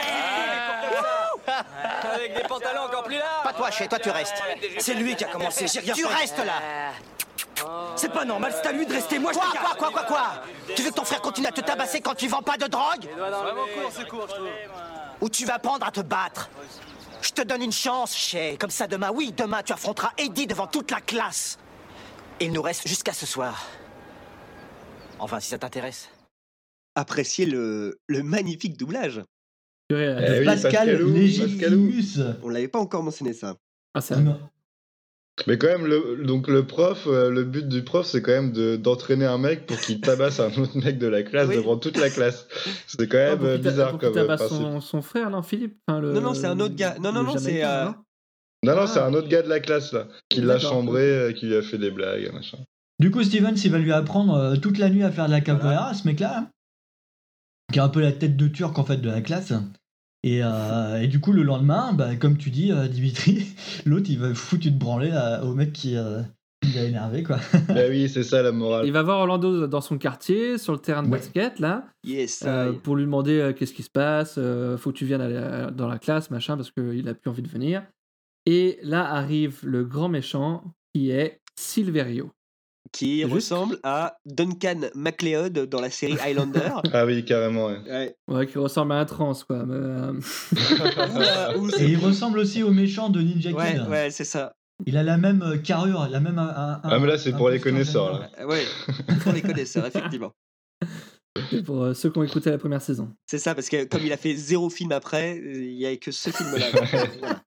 Avec des pantalons encore plus larges. Pas toi, chez toi, tu restes. C'est lui qui a commencé, j'ai rien Tu fait. restes là. C'est pas normal, c'est à lui de rester, moi je Quoi, te quoi, quoi, quoi, quoi? Tu veux que ton frère continue à te tabasser quand tu vends pas de drogue? Vraiment court, ce cours, je trouve. Ou tu vas apprendre à te battre? Je te donne une chance, Shay. Comme ça, demain, oui, demain, tu affronteras Eddie devant toute la classe. Il nous reste jusqu'à ce soir. Enfin, si ça t'intéresse. Appréciez le, le magnifique doublage. Purée, De Eh oui, Pascal Pascalou, Légitimus. On l'avait pas encore mentionné ça. Ah, c'est Ah, non. Mais quand même, le, donc le prof, euh, le but du prof, c'est quand même de, d'entraîner un mec pour qu'il tabasse un autre mec de la classe Oui. devant toute la classe. C'est quand Ah, même pour euh, qu'il ta- bizarre pour qu'il comme euh, tabasse principe. son, son frère, non, Philippe enfin, le, Non, non, c'est un autre gars. Non, non, le non, c'est, Jamaïcain, euh, non Non, non, Ah. c'est un autre gars de la classe là, qui l'a D'accord. chambré, euh, qui lui a fait des blagues, machin. Du coup, Stevens, il va lui apprendre euh, toute la nuit à faire de la capoeira, ce mec-là, hein, qui a un peu la tête de turc en fait de la classe. Et, euh, et du coup, le lendemain, bah, comme tu dis, euh, Dimitri, l'autre, il va foutre une branlée là, au mec qui, euh, qui l'a énervé, quoi. Bah oui, c'est ça la morale. Il va voir Orlando dans son quartier, sur le terrain de Ouais. basket, là, Yes. euh, I- pour lui demander euh, qu'est-ce qui se passe, euh, faut que tu viennes aller, euh, dans la classe, machin, parce qu'il a plus envie de venir. Et là arrive le grand méchant, qui est Silverio. qui Juste- ressemble à Duncan MacLeod dans la série Highlander. Ah oui, carrément, ouais. Ouais. Ouais, qui ressemble à un trans, quoi. Mais, euh, Ou, euh, ou Et c'est- il ressemble aussi au méchant de Ninja Kid. Ouais, ouais, c'est ça. Il a la même euh, carrure, la même. Un, un- Ah, mais là, c'est un pour les costume connaisseurs, général. là. Euh, Ouais, pour les connaisseurs, effectivement. C'est pour euh, ceux qui ont écouté la première saison. C'est ça, parce que comme il a fait zéro film après, il n'y avait que ce film-là. Voilà.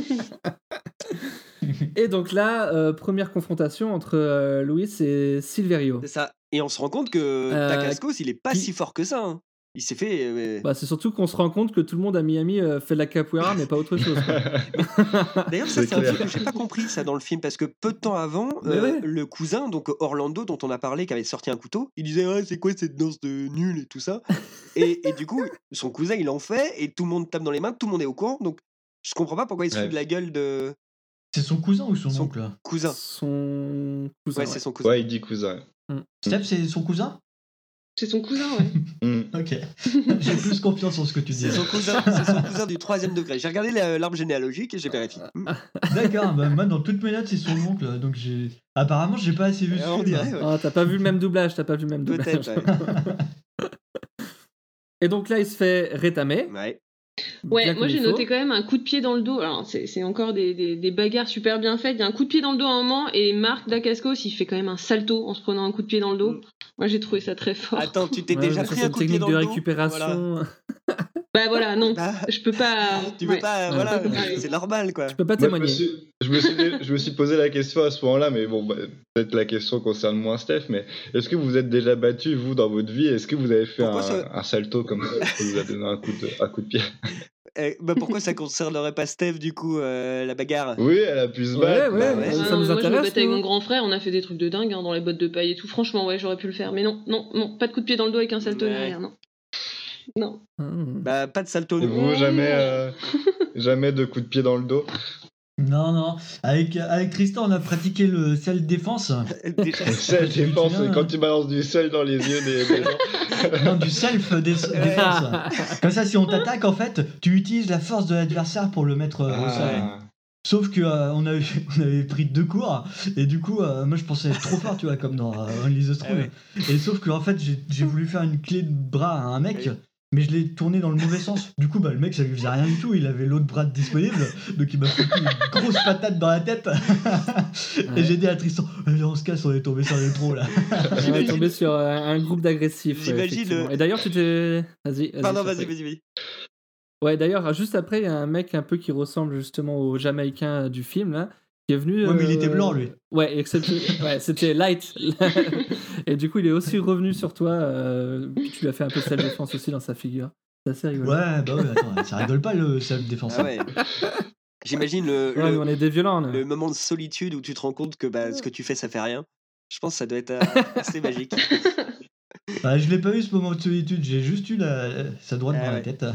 Et donc là, euh, première confrontation entre euh, Luis et Silverio. C'est ça. Et on se rend compte que Euh, Dacascos, il est pas qui- si fort que ça. hein. Il s'est fait. euh, Bah, c'est surtout qu'on se rend compte que tout le monde à Miami euh, fait de la capoeira, mais pas autre chose. quoi. D'ailleurs, ça, C'est c'est un clair. truc que j'ai pas compris ça dans le film parce que peu de temps avant, Mais euh, ouais. le cousin, donc Orlando, dont on a parlé, qui avait sorti un couteau, il disait ah, c'est quoi cette danse de nul et tout ça. et, et du coup, son cousin, il en fait et tout le monde tape dans les mains, tout le monde est au courant. Donc, je comprends pas pourquoi il se fout Ouais. de la gueule de C'est son cousin ou son, Son- oncle? cousin. Son cousin. Ouais, ouais. c'est son cousin. Ouais, il dit cousin. Steph, c'est son cousin? C'est son cousin, ouais. Hmm. Ok. J'ai plus confiance en ce que tu dis. C'est son cousin, c'est son cousin du troisième degré. J'ai regardé la- l'arbre généalogique et j'ai vérifié. Hmm. D'accord, bah, moi dans toutes mes notes c'est son oncle, donc j'ai. Apparemment j'ai pas assez vu ce Euh, on film. dirait, ouais. Ah, t'as pas vu le même doublage, t'as pas vu le même doublage. Peut-être. Ouais. Et donc là, il se fait rétamer. Ouais. Ouais, bien moi comme j'ai il faut. noté quand même un coup de pied dans le dos. Alors c'est c'est encore des, des, des bagarres super bien faites. Il y a un coup de pied dans le dos à un moment et Marc Dacascos il fait quand même un salto en se prenant un coup de pied dans le dos. Mm. Moi j'ai trouvé ça très fort. Attends, tu t'es Ouais, déjà mais ça, pris c'est un une coup de pied technique dans de le dos. récupération. Voilà. Bah voilà, non, Bah, je peux pas. tu peux ouais. pas, Ouais. voilà, Ouais. c'est normal quoi. Tu peux pas Moi, je, me témoigner. suis, je, me suis, je me suis posé la question à ce moment-là, mais bon, bah, peut-être la question concerne moins Steph, mais est-ce que vous vous êtes déjà battu, vous, dans votre vie? Est-ce que vous avez fait Pourquoi un, ça- un salto comme ça qui vous a donné un coup de, un coup de pied? Eh, bah pourquoi ça concernerait pas Steph du coup euh, la bagarre? Oui, elle a pu se Ouais, battre. ouais, bah, ouais. Ah ça non, nous moi je me intéresse. battais avec nous. mon grand frère, on a fait des trucs de dingue hein, dans les bottes de paille et tout. Franchement, ouais, j'aurais pu le faire. Mais non, non, non, pas de coup de pied dans le dos avec un salto Ouais. derrière, non. Non. Hmm. Bah pas de salto. Et non. vous, jamais, euh, jamais de coup de pied dans le dos? Non, non. Avec, avec Tristan, on a pratiqué le self-défense. Déjà, Le sel Tu te défense, souviens, c'est quand hein tu balances du sel dans les yeux des, des gens. Non, du self-défense. Comme ça, si on t'attaque, en fait, tu utilises la force de l'adversaire pour le mettre euh, au sol. Ah. Sauf que euh, on, avait, on avait pris deux cours, et du coup, euh, moi je pensais être trop fort, tu vois, comme dans euh, Only the Strong. Ah ouais. Et sauf que, en fait, j'ai j'ai voulu faire une clé de bras à un mec. Oui. Mais je l'ai tourné dans le mauvais sens. Du coup, bah, le mec, ça lui faisait rien du tout. Il avait l'autre bras disponible. Donc, il m'a foutu une grosse patate dans la tête. Ouais. Et j'ai dit à Tristan, allez, on se casse, on est tombé sur les trous là. On est tombé sur euh, un groupe d'agressifs. ouais, J'imagine effectivement. le- Et d'ailleurs, tu t'es. Vas-y. vas-y, Pardon, je t'en vas-y, prie. vas-y, vas-y. Ouais, d'ailleurs, juste après, il y a un mec un peu qui ressemble justement au Jamaïcain du film, là, qui est venu. Ouais, mais il euh, était blanc, lui. Ouais, except- ouais, c'était Light. Et du coup, il est aussi revenu sur toi. euh, puis tu lui as fait un peu de self-défense aussi dans sa figure. C'est assez rigolo. Ouais, bah ouais, attends, ça rigole pas le self-défense. Ah ouais. J'imagine le, Ouais, le, mais on est des violents. là. le moment de solitude où tu te rends compte que bah, ce que tu fais ça fait rien. Je pense que ça doit être euh, assez magique. Bah, je l'ai pas eu ce moment de solitude, j'ai juste eu la, sa droite Ah dans la ouais. tête.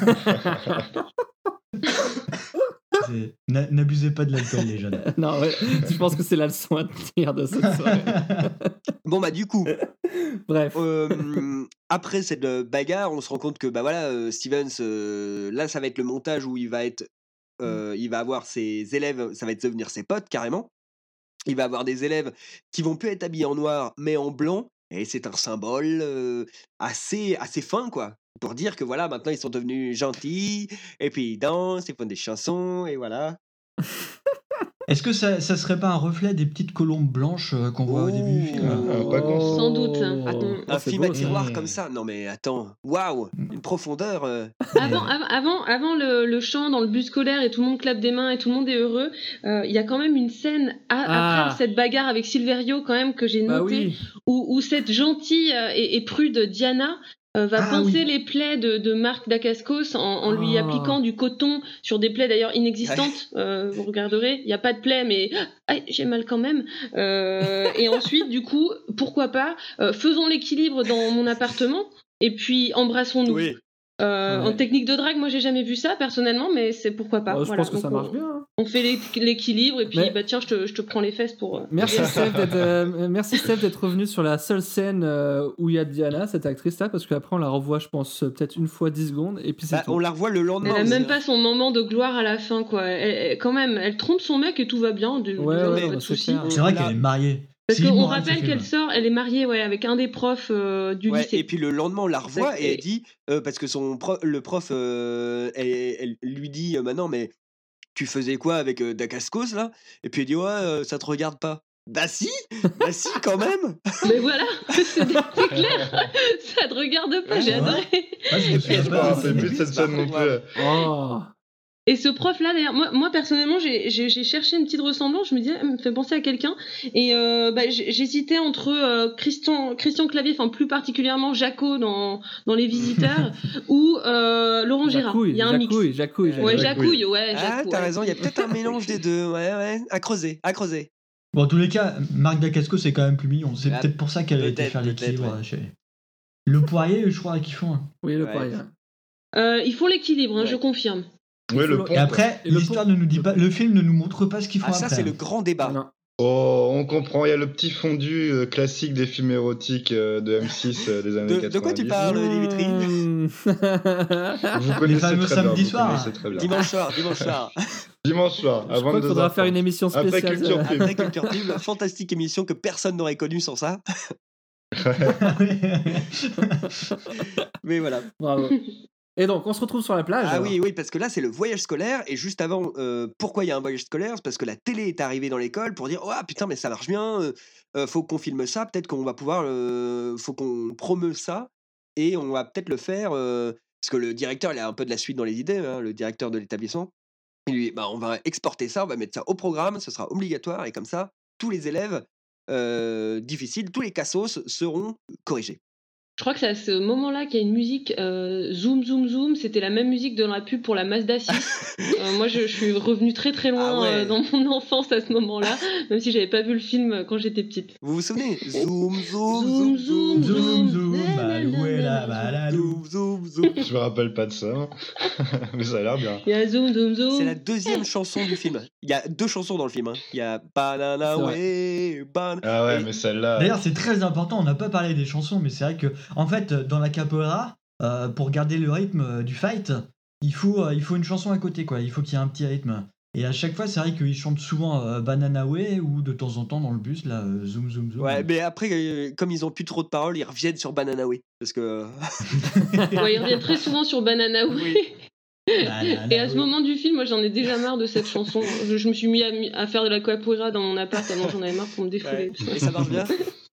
C'est- n'a- N'abusez pas de l'alcool, les jeunes. Non, ouais, je pense que c'est la leçon à tenir de cette soirée. Bon bah du coup, Bref. euh, après cette euh, bagarre, on se rend compte que bah voilà, euh, Stevens, euh, là ça va être le montage où il va être, euh, il va avoir ses élèves, ça va être devenir ses potes carrément. Il va avoir des élèves qui vont plus être habillés en noir mais en blanc, et c'est un symbole euh, assez assez fin quoi. Pour dire que voilà, maintenant ils sont devenus gentils, et puis ils dansent, ils font des chansons, et voilà. Est-ce que ça, ça serait pas un reflet des petites colombes blanches euh, qu'on voit au début du film? Ah, pas con, ça. Sans doute. Oh. Attends. Un Ah, c'est film à beau, ça. tiroir Mmh. comme ça, non mais attends, waouh, une profondeur. euh. Avant, av- avant, avant le, le chant dans le bus scolaire et tout le monde clappe des mains et tout le monde est heureux, euh, il y a quand même une scène a- Ah. après cette bagarre avec Silverio quand même que j'ai Bah notée, oui. où, où cette gentille euh, et, et prude Diana euh, va Ah, pincer oui. les plaies de, de Marc Dacascos en, en lui Ah. appliquant du coton sur des plaies d'ailleurs inexistantes. Euh, vous regarderez, il n'y a pas de plaies, mais ah, j'ai mal quand même. Euh, et ensuite, du coup, pourquoi pas, euh, faisons l'équilibre dans mon appartement et puis embrassons-nous. Oui. Euh, Ouais. En technique de drague, moi j'ai jamais vu ça personnellement, mais c'est pourquoi pas. Bah, je Voilà. pense que ça Donc, marche on, bien. hein. on fait l'équ- l'équilibre et puis Mais- bah tiens, je te, je te prends les fesses pour. euh, Merci Steph d'être euh, merci Steph d'être revenu sur la seule scène euh, où il y a Diana, cette actrice là, parce qu'après on la revoit, je pense, euh, peut-être une fois dix secondes, et puis c'est Bah, tout. on la revoit le lendemain. Elle a c'est- même pas son moment de gloire à la fin, quoi. Elle- elle- quand même, elle trompe son mec et tout va bien. De, Ouais, déjà, ouais, pas bah, de c'est soucis. clair. C'est vrai Là- qu'elle est mariée. Parce C'est qu'on immoral, ce rappelle film. qu'elle sort, elle est mariée, ouais, avec un des profs euh, du Ouais, lycée. et puis le lendemain, on la revoit et Et- elle dit, euh, parce que son prof, le prof, euh, elle, elle lui dit, euh, maintenant, mais tu faisais quoi avec euh, Dacascos là? Et puis elle dit, ouais, euh, ça te regarde pas. Bah si, bah si quand même. Mais voilà, c'est, c'est clair, ça te regarde pas, j'ai adoré. Ah, je me souviens Je me pas. rappelle plus de cette scène non plus. Oh. Et ce prof-là, d'ailleurs, moi, moi personnellement, j'ai, j'ai, j'ai cherché une petite ressemblance. Je me disais, elle me fait penser à quelqu'un. Et euh, bah, j'hésitais entre euh, Christian, Christian Clavier, enfin plus particulièrement Jaco dans, dans Les Visiteurs, ou euh, Laurent Gérard. Jacouille, Il y a un mix. Jacouille, Jacouille, Jacouille. Ouais, Jacouille, ouais. Ah, Jacou, t'as ouais. raison, il y a peut-être un mélange des deux. Ouais, ouais, à creuser, à creuser. Bon, en tous les cas, Marc Dacascos, c'est quand même plus mignon. C'est Ah, peut-être pour ça qu'elle a été peut-être, faire peut-être, l'équilibre. ouais. euh, chez- Le poirier, je crois qu'ils font. hein. Oui, le Ouais. poirier. Euh, ils font l'équilibre, hein, Ouais. je confirme. Ouais, le faut pont. Et après, Et le l'histoire ne nous dit pas, le film ne nous montre pas ce qu'ils font Ah, ça, après. c'est le grand débat. Non. Oh, on comprend, il y a le petit fondu euh, classique des films érotiques euh, de M six euh, des années De- quatre-vingt-dix. de quoi tu parles Dimitri Mmh. Vous connaissez fameux très bien, samedis vous soirs. connaissez très bien. Dimanche soir, dimanche soir. Dimanche soir, à Je crois qu'il vingt-deux faudra heures faire trente. une émission Après spéciale. Culture euh, Pub. Après Culture Pub, fantastique émission que personne n'aurait connue sans ça. Mais voilà. Bravo. Et donc, on se retrouve sur la plage. Ah alors. oui, oui, parce que là, c'est le voyage scolaire. Et juste avant, euh, pourquoi il y a un voyage scolaire? C'est parce que la télé est arrivée dans l'école pour dire: oh putain, mais ça marche bien, euh, euh, faut qu'on filme ça, peut-être qu'on va pouvoir. Euh, faut qu'on promeut ça. Et on va peut-être le faire. euh, parce que le directeur, il a un peu de la suite dans les idées, hein, le directeur de l'établissement. Il lui dit: bah, on va exporter ça, on va mettre ça au programme, ce sera obligatoire. Et comme ça, tous les élèves euh, difficiles, tous les cassos seront corrigés. Je crois que c'est à ce moment-là qu'il y a une musique euh, zoom zoom zoom. C'était la même musique de la pub pour la Mazda six. Euh, moi, je, je suis revenue très très loin Ah ouais. euh, dans mon enfance à ce moment-là, même si j'avais pas vu le film euh, quand j'étais petite. Vous vous souvenez? Zoom, zoom, Zoom, zoom, zoom, Zoom, zoom. zoom, baloué, la balalou. zoom, zoom, zoom. Je me rappelle pas de ça, hein. Mais ça a l'air bien. Il y a zoom zoom zoom. C'est la deuxième chanson du film. Il y a deux chansons dans le film. hein. Il y a Banana C'est Way, Ban... Ah ouais, Et- mais celle-là. D'ailleurs, c'est très important. On n'a pas parlé des chansons, mais c'est vrai que, en fait, dans la capoeira, euh, pour garder le rythme euh, du fight, il faut, euh, il faut une chanson à côté, quoi. Il faut qu'il y ait un petit rythme. Et à chaque fois, c'est vrai qu'ils chantent souvent euh, Banana Way ou de temps en temps dans le bus, là, euh, zoom zoom zoom. Ouais, mais après, euh, comme ils ont plus trop de paroles, ils reviennent sur Banana Way. Parce que. Ouais, il revient très souvent sur Banana Way. Oui. Banana Et à ce Way. moment du film, moi j'en ai déjà marre de cette chanson. Je, je me suis mis à, mi- à faire de la capoeira dans mon appart tellement j'en avais marre pour me défouler. Ouais. Et ça marche bien?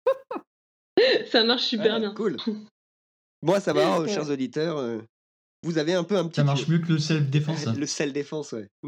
Ça marche super Ouais, bien. Cool. Moi, ça va, euh, Ouais. chers auditeurs. euh, vous avez un peu un petit. Ça marche mieux que le self-défense. Le self-défense, ouais. Mm.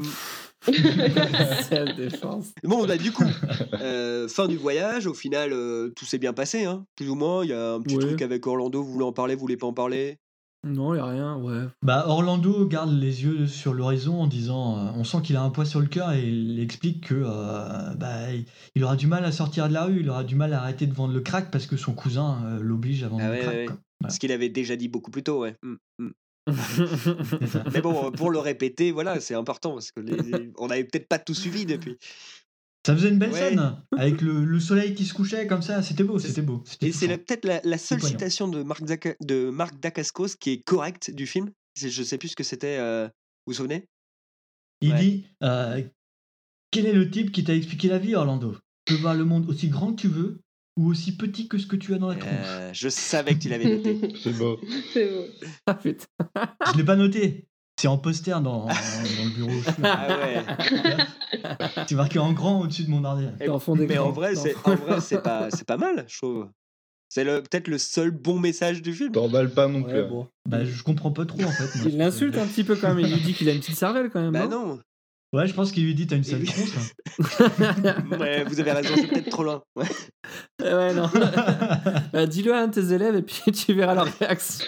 Self-défense. Bon, bah, du coup, euh, fin du voyage, au final, euh, tout s'est bien passé, hein, plus ou moins. Il y a un petit Ouais. truc avec Orlando, vous voulez en parler, vous voulez pas en parler? Non, il n'y a rien, ouais. Bah, Orlando garde les yeux sur l'horizon en disant, euh, on sent qu'il a un poids sur le cœur et il explique que euh, bah, il- il aura du mal à sortir de la rue, il aura du mal à arrêter de vendre le crack parce que son cousin euh, l'oblige à vendre Ah le ouais, crack. ouais, ouais. quoi. Ce qu'il avait déjà dit beaucoup plus tôt, ouais. Mm, mm. C'est ça. Mais bon, pour le répéter, voilà, c'est important parce que les- les- on n'avait peut-être pas tout suivi depuis. Ça faisait une belle Ouais. scène avec le, le soleil qui se couchait comme ça, c'était beau, C'est- c'était beau. c'était Et c'est la- touchant. peut-être la, la seule poignant. citation de Marc, Zaca- de Marc Dacascos qui est correcte du film. C'est- Je sais plus ce que c'était. euh, Vous vous souvenez? Il Ouais. dit euh, quel est le type qui t'a expliqué la vie, Orlando? Tu peux voir le monde aussi grand que tu veux ou aussi petit que ce que tu as dans la tronche. Euh, Je savais que tu l'avais noté. C'est beau. C'est beau. Ah putain. Je l'ai pas noté. C'est en poster dans, dans le bureau. Ah ouais. C'est marqué en grand au-dessus de mon ordi. T'es en fond Mais d'écran. en vrai, T'es en c'est fond- en vrai, c'est pas, c'est pas mal, je trouve. C'est le- peut-être le seul bon message du film. T'emballes pas non plus. Ouais, hein. bon. Bah, je comprends pas trop en fait. moi. Il l'insulte un petit peu quand même. Il lui dit qu'il a une petite cervelle quand même. Bah non non. Ouais, je pense qu'il lui dit t'as une sale Et- tronche. hein. Ouais, vous avez raison, c'est peut-être trop loin. Ouais. Ouais, non. Bah, dis-le à un de tes élèves et puis tu verras leur réaction.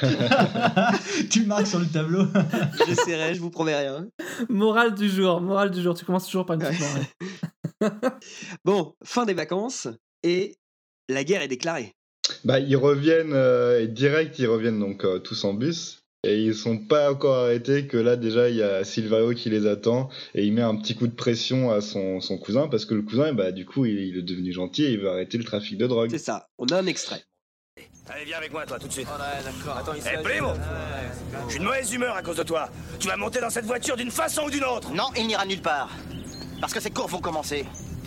Tu marques sur le tableau. J'essaierai, je vous promets rien. Morale du jour. Morale du jour. Tu commences toujours par une petite morale. Bon, fin des vacances et la guerre est déclarée. Bah, ils reviennent euh, et direct, ils reviennent donc euh, tous en bus. Et ils sont pas encore arrêtés que là déjà il y a Silvio qui les attend et il met un petit coup de pression à son, son cousin parce que le cousin bah du coup il, il est devenu gentil et il veut arrêter le trafic de drogue. C'est ça, on a un extrait. Allez, viens avec moi, toi, tout de suite. Ouais, d'accord. Attends, il Eh, Primo, je suis de mauvaise humeur à cause de toi. Tu vas monter dans cette voiture d'une façon ou d'une autre. Non, il n'ira nulle part. Parce que ses cours vont commencer.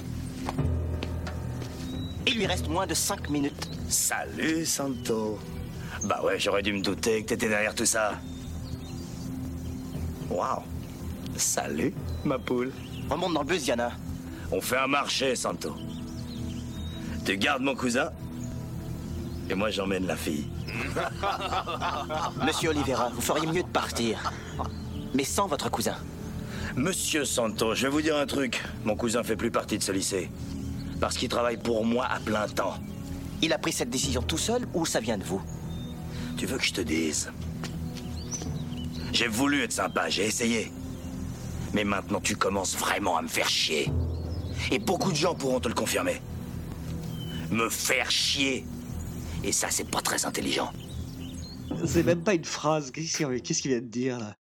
Il lui reste moins de cinq minutes. Salut, Santo. Bah ouais, j'aurais dû me douter que t'étais derrière tout ça. Waouh. Salut, ma poule. Remonte dans le bus, Diana. On fait un marché, Santo. Tu gardes mon cousin et moi j'emmène la fille. Monsieur Oliveira, vous feriez mieux de partir. Mais sans votre cousin. Monsieur Santo, je vais vous dire un truc. Mon cousin fait plus partie de ce lycée. Parce qu'il travaille pour moi à plein temps. Il a pris cette décision tout seul ou ça vient de vous? Tu veux que je te dise? J'ai voulu être sympa, j'ai essayé. Mais maintenant tu commences vraiment à me faire chier. Et beaucoup de gens pourront te le confirmer. Me faire chier. Et ça, c'est pas très intelligent. C'est même pas une phrase. Qu'est-ce qu'il qu'est-ce qu'il vient de dire là?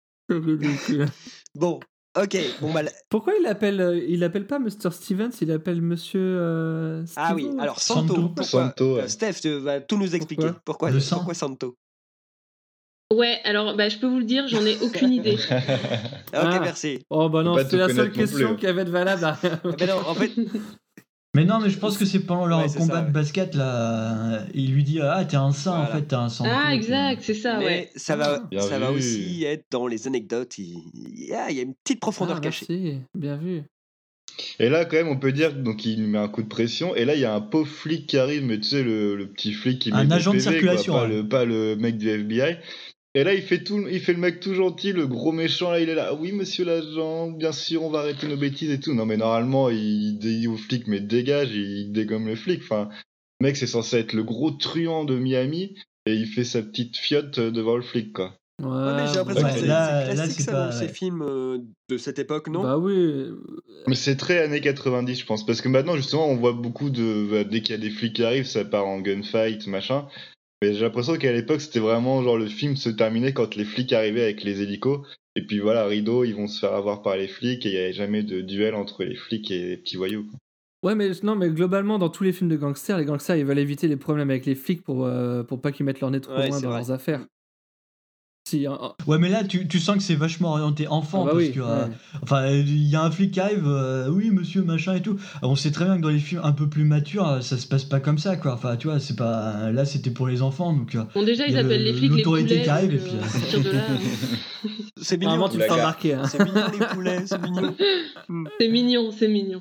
Bon, ok. Bon, bah, Pourquoi il appelle, euh, il appelle pas Mister Stevens, il appelle Monsieur. Euh, ah oui, Stivo alors Santo. Santo. Pourquoi Santo, ouais. Euh, Steph, tu vas tout nous expliquer. Pourquoi Pourquoi, Le pourquoi, sang. Santo? Ouais, alors bah, je peux vous le dire, j'en ai aucune idée. Ah, ok, Ah. merci. Oh bah non, Faut pas c'est tout la seule connaître non question plus. qui avait de valable. à- Mais non, en fait, Mais non, mais je pense que c'est pendant leur Ouais, c'est combat ça, de ouais. basket là. Il lui dit ah t'es un saint en Voilà. fait, t'es un sang. Ah, exact, c'est ça, mais ouais. ça va, Ah, bien ça va vu. aussi être dans les anecdotes. Il, il y a il y a une petite profondeur Ah, cachée. merci, bien vu. Et là, quand même, on peut dire donc il met un coup de pression. Et là, il y a un pauvre flic qui arrive, mais tu sais, le, le petit flic qui met Un des agent de P V, circulation, quoi, pas, ouais. le, pas le mec du F B I. Et là, il fait tout, il fait le mec tout gentil, le gros méchant. Là, il est là. Ah oui, monsieur l'agent, bien sûr, on va arrêter nos bêtises et tout. Non, mais normalement, il dit au flic, mais dégage, il dégomme le flic. Enfin, le mec, c'est censé être le gros truand de Miami, et il fait sa petite fiotte devant le flic, quoi. Ouais, Ouais, mais j'ai l'impression ouais, que c'est là- c'est là, classique c'est ça pas- dans ces ouais. films euh, de cette époque, non? Bah oui. euh, Mais c'est très années quatre-vingt-dix, je pense. Parce que maintenant, justement, on voit beaucoup de. bah, dès qu'il y a des flics qui arrivent, ça part en gunfight, machin. Mais j'ai l'impression qu'à l'époque, c'était vraiment genre le film se terminait quand les flics arrivaient avec les hélicos. Et puis voilà, rideau, ils vont se faire avoir par les flics et il n'y avait jamais de duel entre les flics et les petits voyous, quoi. Ouais, mais non, mais globalement, dans tous les films de gangsters, les gangsters ils veulent éviter les problèmes avec les flics pour, euh, pour pas qu'ils mettent leur nez trop Ouais, loin c'est dans vrai. leurs affaires. Si, un- un- Ouais, mais là, tu, tu sens que c'est vachement orienté enfant, Ah bah parce oui, que, euh, ouais. enfin, il y a un flic qui arrive, euh, oui, monsieur, machin et tout. Alors, on sait très bien que dans les films un peu plus matures, euh, ça se passe pas comme ça, quoi. Enfin, tu vois, c'est pas, là, c'était pour les enfants, donc. euh, Bon, déjà, il ils y a appellent le- les flics les l'autorité poulets. qui arrive, donc, et puis, euh, euh, à partir de là, euh, C'est mignon. Apparemment, tu te la fais gare. remarquer. Hein. C'est mignon les poulets, c'est mignon. c'est mignon, c'est mignon.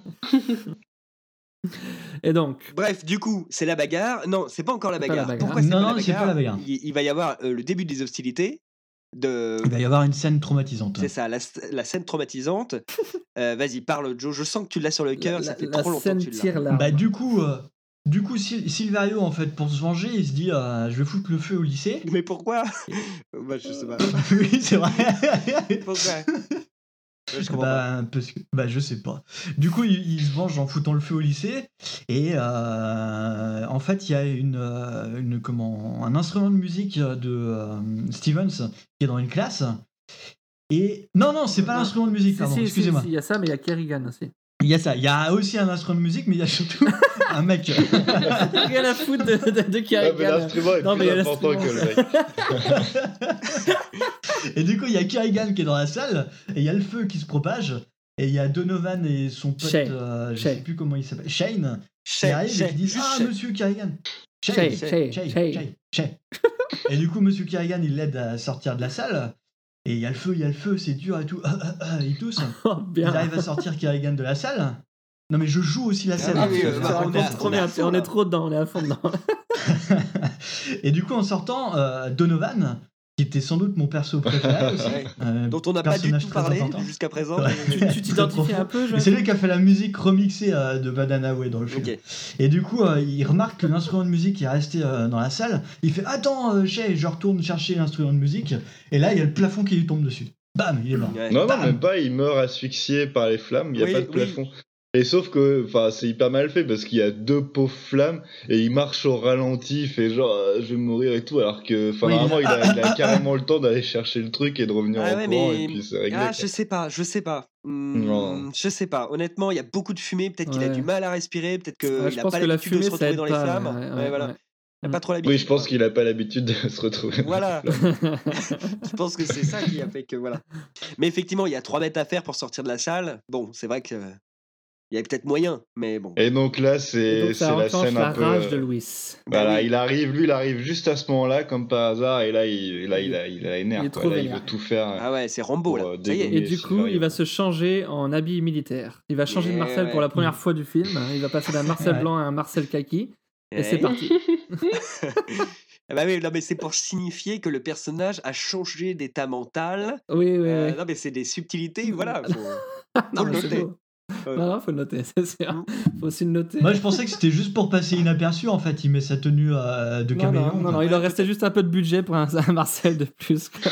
Et donc, Bref, du coup, c'est la bagarre. Non, c'est pas encore la C'est pas la bagarre. bagarre. Pourquoi c'est Non, pas, non, la c'est bagarre pas la bagarre. Il, il va y avoir euh, le début des hostilités. De... il va y avoir une scène traumatisante. C'est ça, la, la scène traumatisante. Euh, Vas-y, parle, Joe. Je sens que tu l'as sur le cœur. la, Ça fait la trop longtemps scène que tu l'as. tire là. Bah, du coup, euh, du coup, Sil- Silverio, en fait, pour se venger, il se dit, euh, je vais foutre le feu au lycée. Mais pourquoi? Bah, je sais pas. Oui, c'est vrai. Pourquoi? Je comprends bah, parce que, bah, je sais pas. Du coup, il, il se venge en foutant le feu au lycée. Et euh, en fait, il y a une, euh, une, comment, un instrument de musique de euh, Stevens qui est dans une classe. Et non, non, c'est pas Non. l'instrument de musique, Si, pardon, si, si, excusez-moi. si, il y a ça, mais il y a Kerrigan aussi. Il y a ça. Il y a aussi un instrument de musique, mais il y a surtout un mec. Rien à foutre de, de, de Ah, Kerrigan. mais l'instrument est Non, mais il y plus a important que l'instrument. le mec. Et du coup, il y a Kerrigan qui est dans la salle, et il y a le feu qui se propage, et il y a Donovan et son pote, Shay. euh, je Shay. sais plus comment il s'appelle, Shane, qui Shay, arrivent Shay, et qui disent juste ah Shay. monsieur Kerrigan. Shay, Shay, Shay, Shay, Shay. Shay, Shay. Et du coup, monsieur Kerrigan, il l'aide à sortir de la salle, et il y a le feu, il y a le feu, c'est dur et tout. Ah, ah, ah, il tousse. Oh, Il bien. arrive à sortir Kerrigan de la salle. Non mais je joue aussi la scène. Ah oui, hein, euh, c'est bah, important. on est trop bien, fond, on là. est trop dedans, on est à fond dedans. Et du coup, en sortant, euh, Donovan, qui était sans doute mon perso préféré aussi, Ouais. euh, Dont on n'a pas du personnage tout très parlé important. jusqu'à présent. Ouais. tu tu t'identifies un peu, Et je c'est lui qui a fait la musique remixée euh, de Badana Way dans le film. Ok. Et du coup, euh, il remarque que l'instrument de musique est resté euh, dans la salle. Il fait attends, euh, Shay, je retourne chercher l'instrument de musique. Et là, il y a le plafond qui lui tombe dessus. Bam, il est mort. Ouais. Non, non, Bam. même pas, il meurt asphyxié par les flammes, il n'y a Oui, pas de oui. plafond. Et sauf que, enfin, c'est hyper mal fait parce qu'il y a deux pauvres flammes et il marche au ralenti, il fait genre, euh, je vais mourir et tout, alors que, enfin, Oui, normalement, il il a- a, il a carrément le temps d'aller chercher le truc et de revenir Ah en ouais, courant mais- et puis c'est réglé. Ah, quoi. je sais pas, je sais pas. Hmm, Non. je sais pas. Honnêtement, il y a beaucoup de fumée. Peut-être qu'il a Ouais. du mal à respirer. Peut-être qu'il Ouais, je a pense pas que la l'habitude de fumée, se ça retrouver aide dans les pas. flammes. ouais, Ouais, ouais, voilà. ouais. Il a pas trop l'habitude. Oui, je pense qu'il a pas l'habitude de se retrouver. dans Voilà. les flammes. Je pense que c'est ça qui a fait que voilà. Mais effectivement, il y a trois mètres à faire pour sortir de la salle. Bon, c'est vrai que Il y avait peut-être moyen, mais bon. Et donc là, Et c'est donc, ça c'est la enclenche scène la un peu. rage euh, de Louis. Voilà, Bah oui. il arrive, lui, il arrive juste à ce moment-là, comme par hasard, et là, il, là, il, a, il a les nerfs, Il est quoi. trop Là, il vénère. veut tout faire euh, Ah ouais, c'est Rambo, pour là. euh, Ça y est. dégommer Et du coup, Silverio. il va se changer en habit militaire. Il va changer de Eh Marcel pour ouais. la première fois du film. Il va passer d'un Marcel Ouais. blanc à un Marcel kaki. Et Eh. c'est parti. Ah bah oui, non, mais c'est pour signifier que le personnage a changé d'état mental. Oui, oui, Euh, oui. non, mais c'est des subtilités, voilà. Faut, Non, faut le mais c'est noter. beau. Ouais. Non, non, faut le noter, c'est sûr. Mm. Faut aussi le noter. Moi, je pensais que c'était juste pour passer inaperçu. En fait, il met sa tenue euh, de Non, caméléon. non, non, quoi. non, il en restait juste un peu de budget pour un, un Marcel de plus. quoi.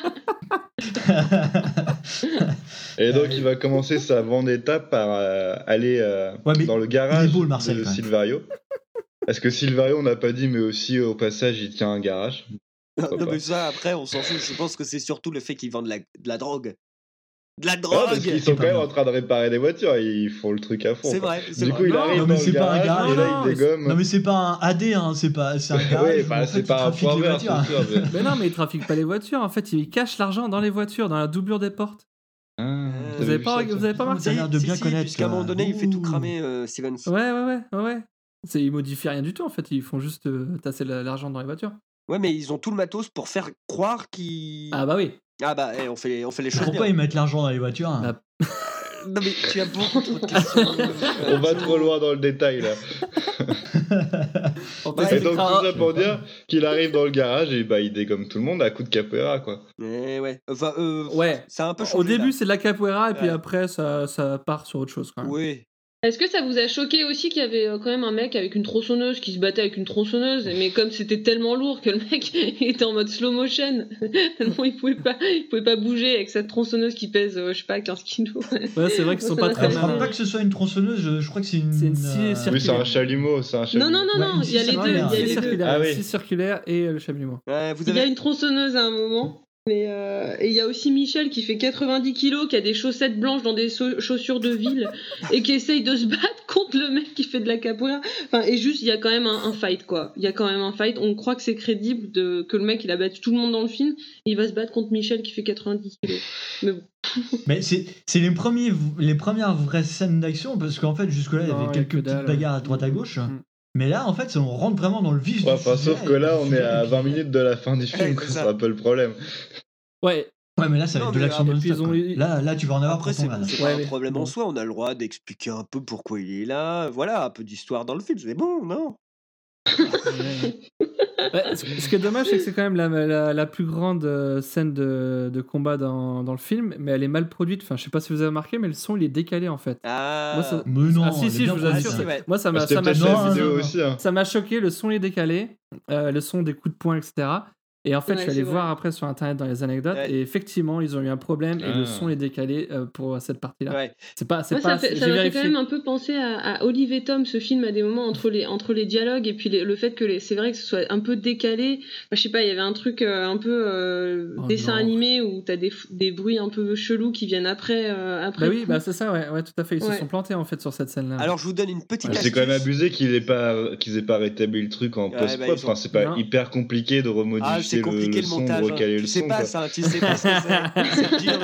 Et donc, il va commencer sa vendetta par euh, aller euh, Ouais, mais dans le il est garage beau, le Marcel, de quand même. Silverio. Parce que Silverio, on n'a pas dit, mais aussi au passage, il tient un garage. Pourquoi Non, pas. mais ça, après, on s'en fout. Je pense que c'est surtout le fait qu'ils vendent de la, de la drogue. De la Ouais, parce drogue qu'ils sont quand même en train de réparer des voitures, ils font le truc à fond. C'est quoi. vrai, c'est Du vrai. coup, il Non, arrive Non, dans mais le c'est pas un garage, garage. et là, non, il mais dégomme. Non, mais c'est pas un A D, hein. c'est pas c'est un garage. Ouais, où, bah, en c'est fait, il pas un trafique les point vert, voitures. c'est sûr. mais- Mais non, mais il trafique pas les voitures. En fait, il cache l'argent dans les voitures, dans la doublure des portes. Ah, Vous t'avais avez vu pas, ça, vous toi avez pas Ah, marqué t'as l'air de Si, bien si, connaître, puisqu'à un moment toi. donné, il fait tout Ouh. cramer, euh, Stevens. Ouais, ouais, ouais, ouais, ouais. C'est, ils modifient rien du tout en fait. Ils font juste euh, tasser la- l'argent dans les voitures. Ouais, mais ils ont tout le matos pour faire croire qu'ils. Ah bah oui. Ah bah, eh, on, fait, on fait les choses Pourquoi bien. ils mettent l'argent dans les voitures hein Bah, Non, mais tu as beaucoup trop de questions. On va trop loin dans le détail là. on Ouais, Et donc t'expliquera- tout ça pour dire qu'il arrive dans le garage et bah il dégomme tout le monde à coup de capoeira quoi. Eh ouais. Enfin, euh, Ouais. ça a un peu changé. Au début, là. c'est de la capoeira et puis Ouais. après, ça, ça part sur autre chose quand même. Oui. Est-ce que ça vous a choqué aussi qu'il y avait euh, quand même un mec avec une tronçonneuse qui se battait avec une tronçonneuse, mais comme c'était tellement lourd que le mec il était en mode slow motion, tellement il pouvait pas, il pouvait pas bouger avec cette tronçonneuse qui pèse, euh, je sais pas, quinze kilos. Ouais, c'est vrai qu'ils sont Ça pas m'a très fait Je crois malins. pas que ce soit une tronçonneuse, je, je crois que c'est une. C'est une scie euh, circulaire. Oui c'est un chalumeau, c'est un chalumeau. Non, non, non, Ouais, non, une il y a scie les deux, circulaire. il y a C'est les deux. circulaire, Ah la oui. scie circulaire et euh, le chalumeau. Ouais, vous Il y a avez. une tronçonneuse à un moment. Mais euh, et il y a aussi Michel qui fait quatre-vingt-dix kilos, qui a des chaussettes blanches dans des so- chaussures de ville et qui essaye de se battre contre le mec qui fait de la capoeira. Enfin, et juste, il y a quand même un, un fight, quoi. Il y a quand même un fight. On croit que c'est crédible de, que le mec, il a battu tout le monde dans le film. Et il va se battre contre Michel qui fait quatre-vingt-dix kilos. Mais bon. Mais c'est c'est les, premiers, les premières vraies scènes d'action, parce qu'en fait, jusque-là, il y Non, avait il y a quelques que petites dalle, bagarres à ouais. droite à gauche. Mm. Mais là, en fait, on rentre vraiment dans le vif Ouais, du enfin sujet. sauf que là on est et à puis- vingt minutes de la fin du film, Ouais, quoi, c'est c'est ça. un peu le problème. Ouais. Ouais, mais là, ça va Non, être de mais l'action après, non-stop, ils ont quoi. eu- Là, là, tu vas en avoir Après, pour ton c'est mal. c'est Ouais, pas un mais problème en bon. soi. On a le droit d'expliquer un peu pourquoi il est là. Voilà, un peu d'histoire dans le film. C'est bon, non? Ouais, ce ce qui est dommage, c'est que c'est quand même la, la, la plus grande euh, scène de, de combat dans, dans le film, mais elle est mal produite. Enfin, je sais pas si vous avez remarqué, mais le son il est décalé en fait. Ah. Moi, ça- Mais non, ah si elle est si, je bien vous produite, assure. hein. c'est- Ouais. Moi, ça m'a C'était ça m'a peut-être choqué. la Non, vidéo non, non. aussi hein. ça m'a choqué. Le son est décalé, euh, le son des coups de poing, et cetera. Et en fait, Ouais, je suis allé c'est vrai. voir après sur internet dans les anecdotes, Ouais. et effectivement, ils ont eu un problème et Ah. le son est décalé euh, pour cette partie-là. Ouais. C'est pas, c'est Moi, pas. ça, fait- j'ai ça m'a fait vérifié. quand même un peu penser à, à Olive et Tom, ce film, à des moments entre les, entre les dialogues et puis les- le fait que les- c'est vrai que ce soit un peu décalé. Enfin, je sais pas, il y avait un truc euh, un peu euh, Oh dessin non. animé où t'as des, f- des bruits un peu chelous qui viennent après. euh, après Bah le oui, coup. bah c'est ça, ouais, ouais, tout à fait. Ils se Ouais. sont plantés en fait sur cette scène-là. Alors, je vous donne une petite Mais astuce. c'est quand même abusé qu'ils aient pas qu'ils aient pas rétabli le truc en Ouais, post-prod. bah, ils ont- Enfin, c'est pas Non. hyper compliqué de Ah, remodifier c'est le, compliqué le le, son, montage. de recaler hein. le Tu sais son. pas quoi. ça, tu sais pas ce que c'est. C'est dur.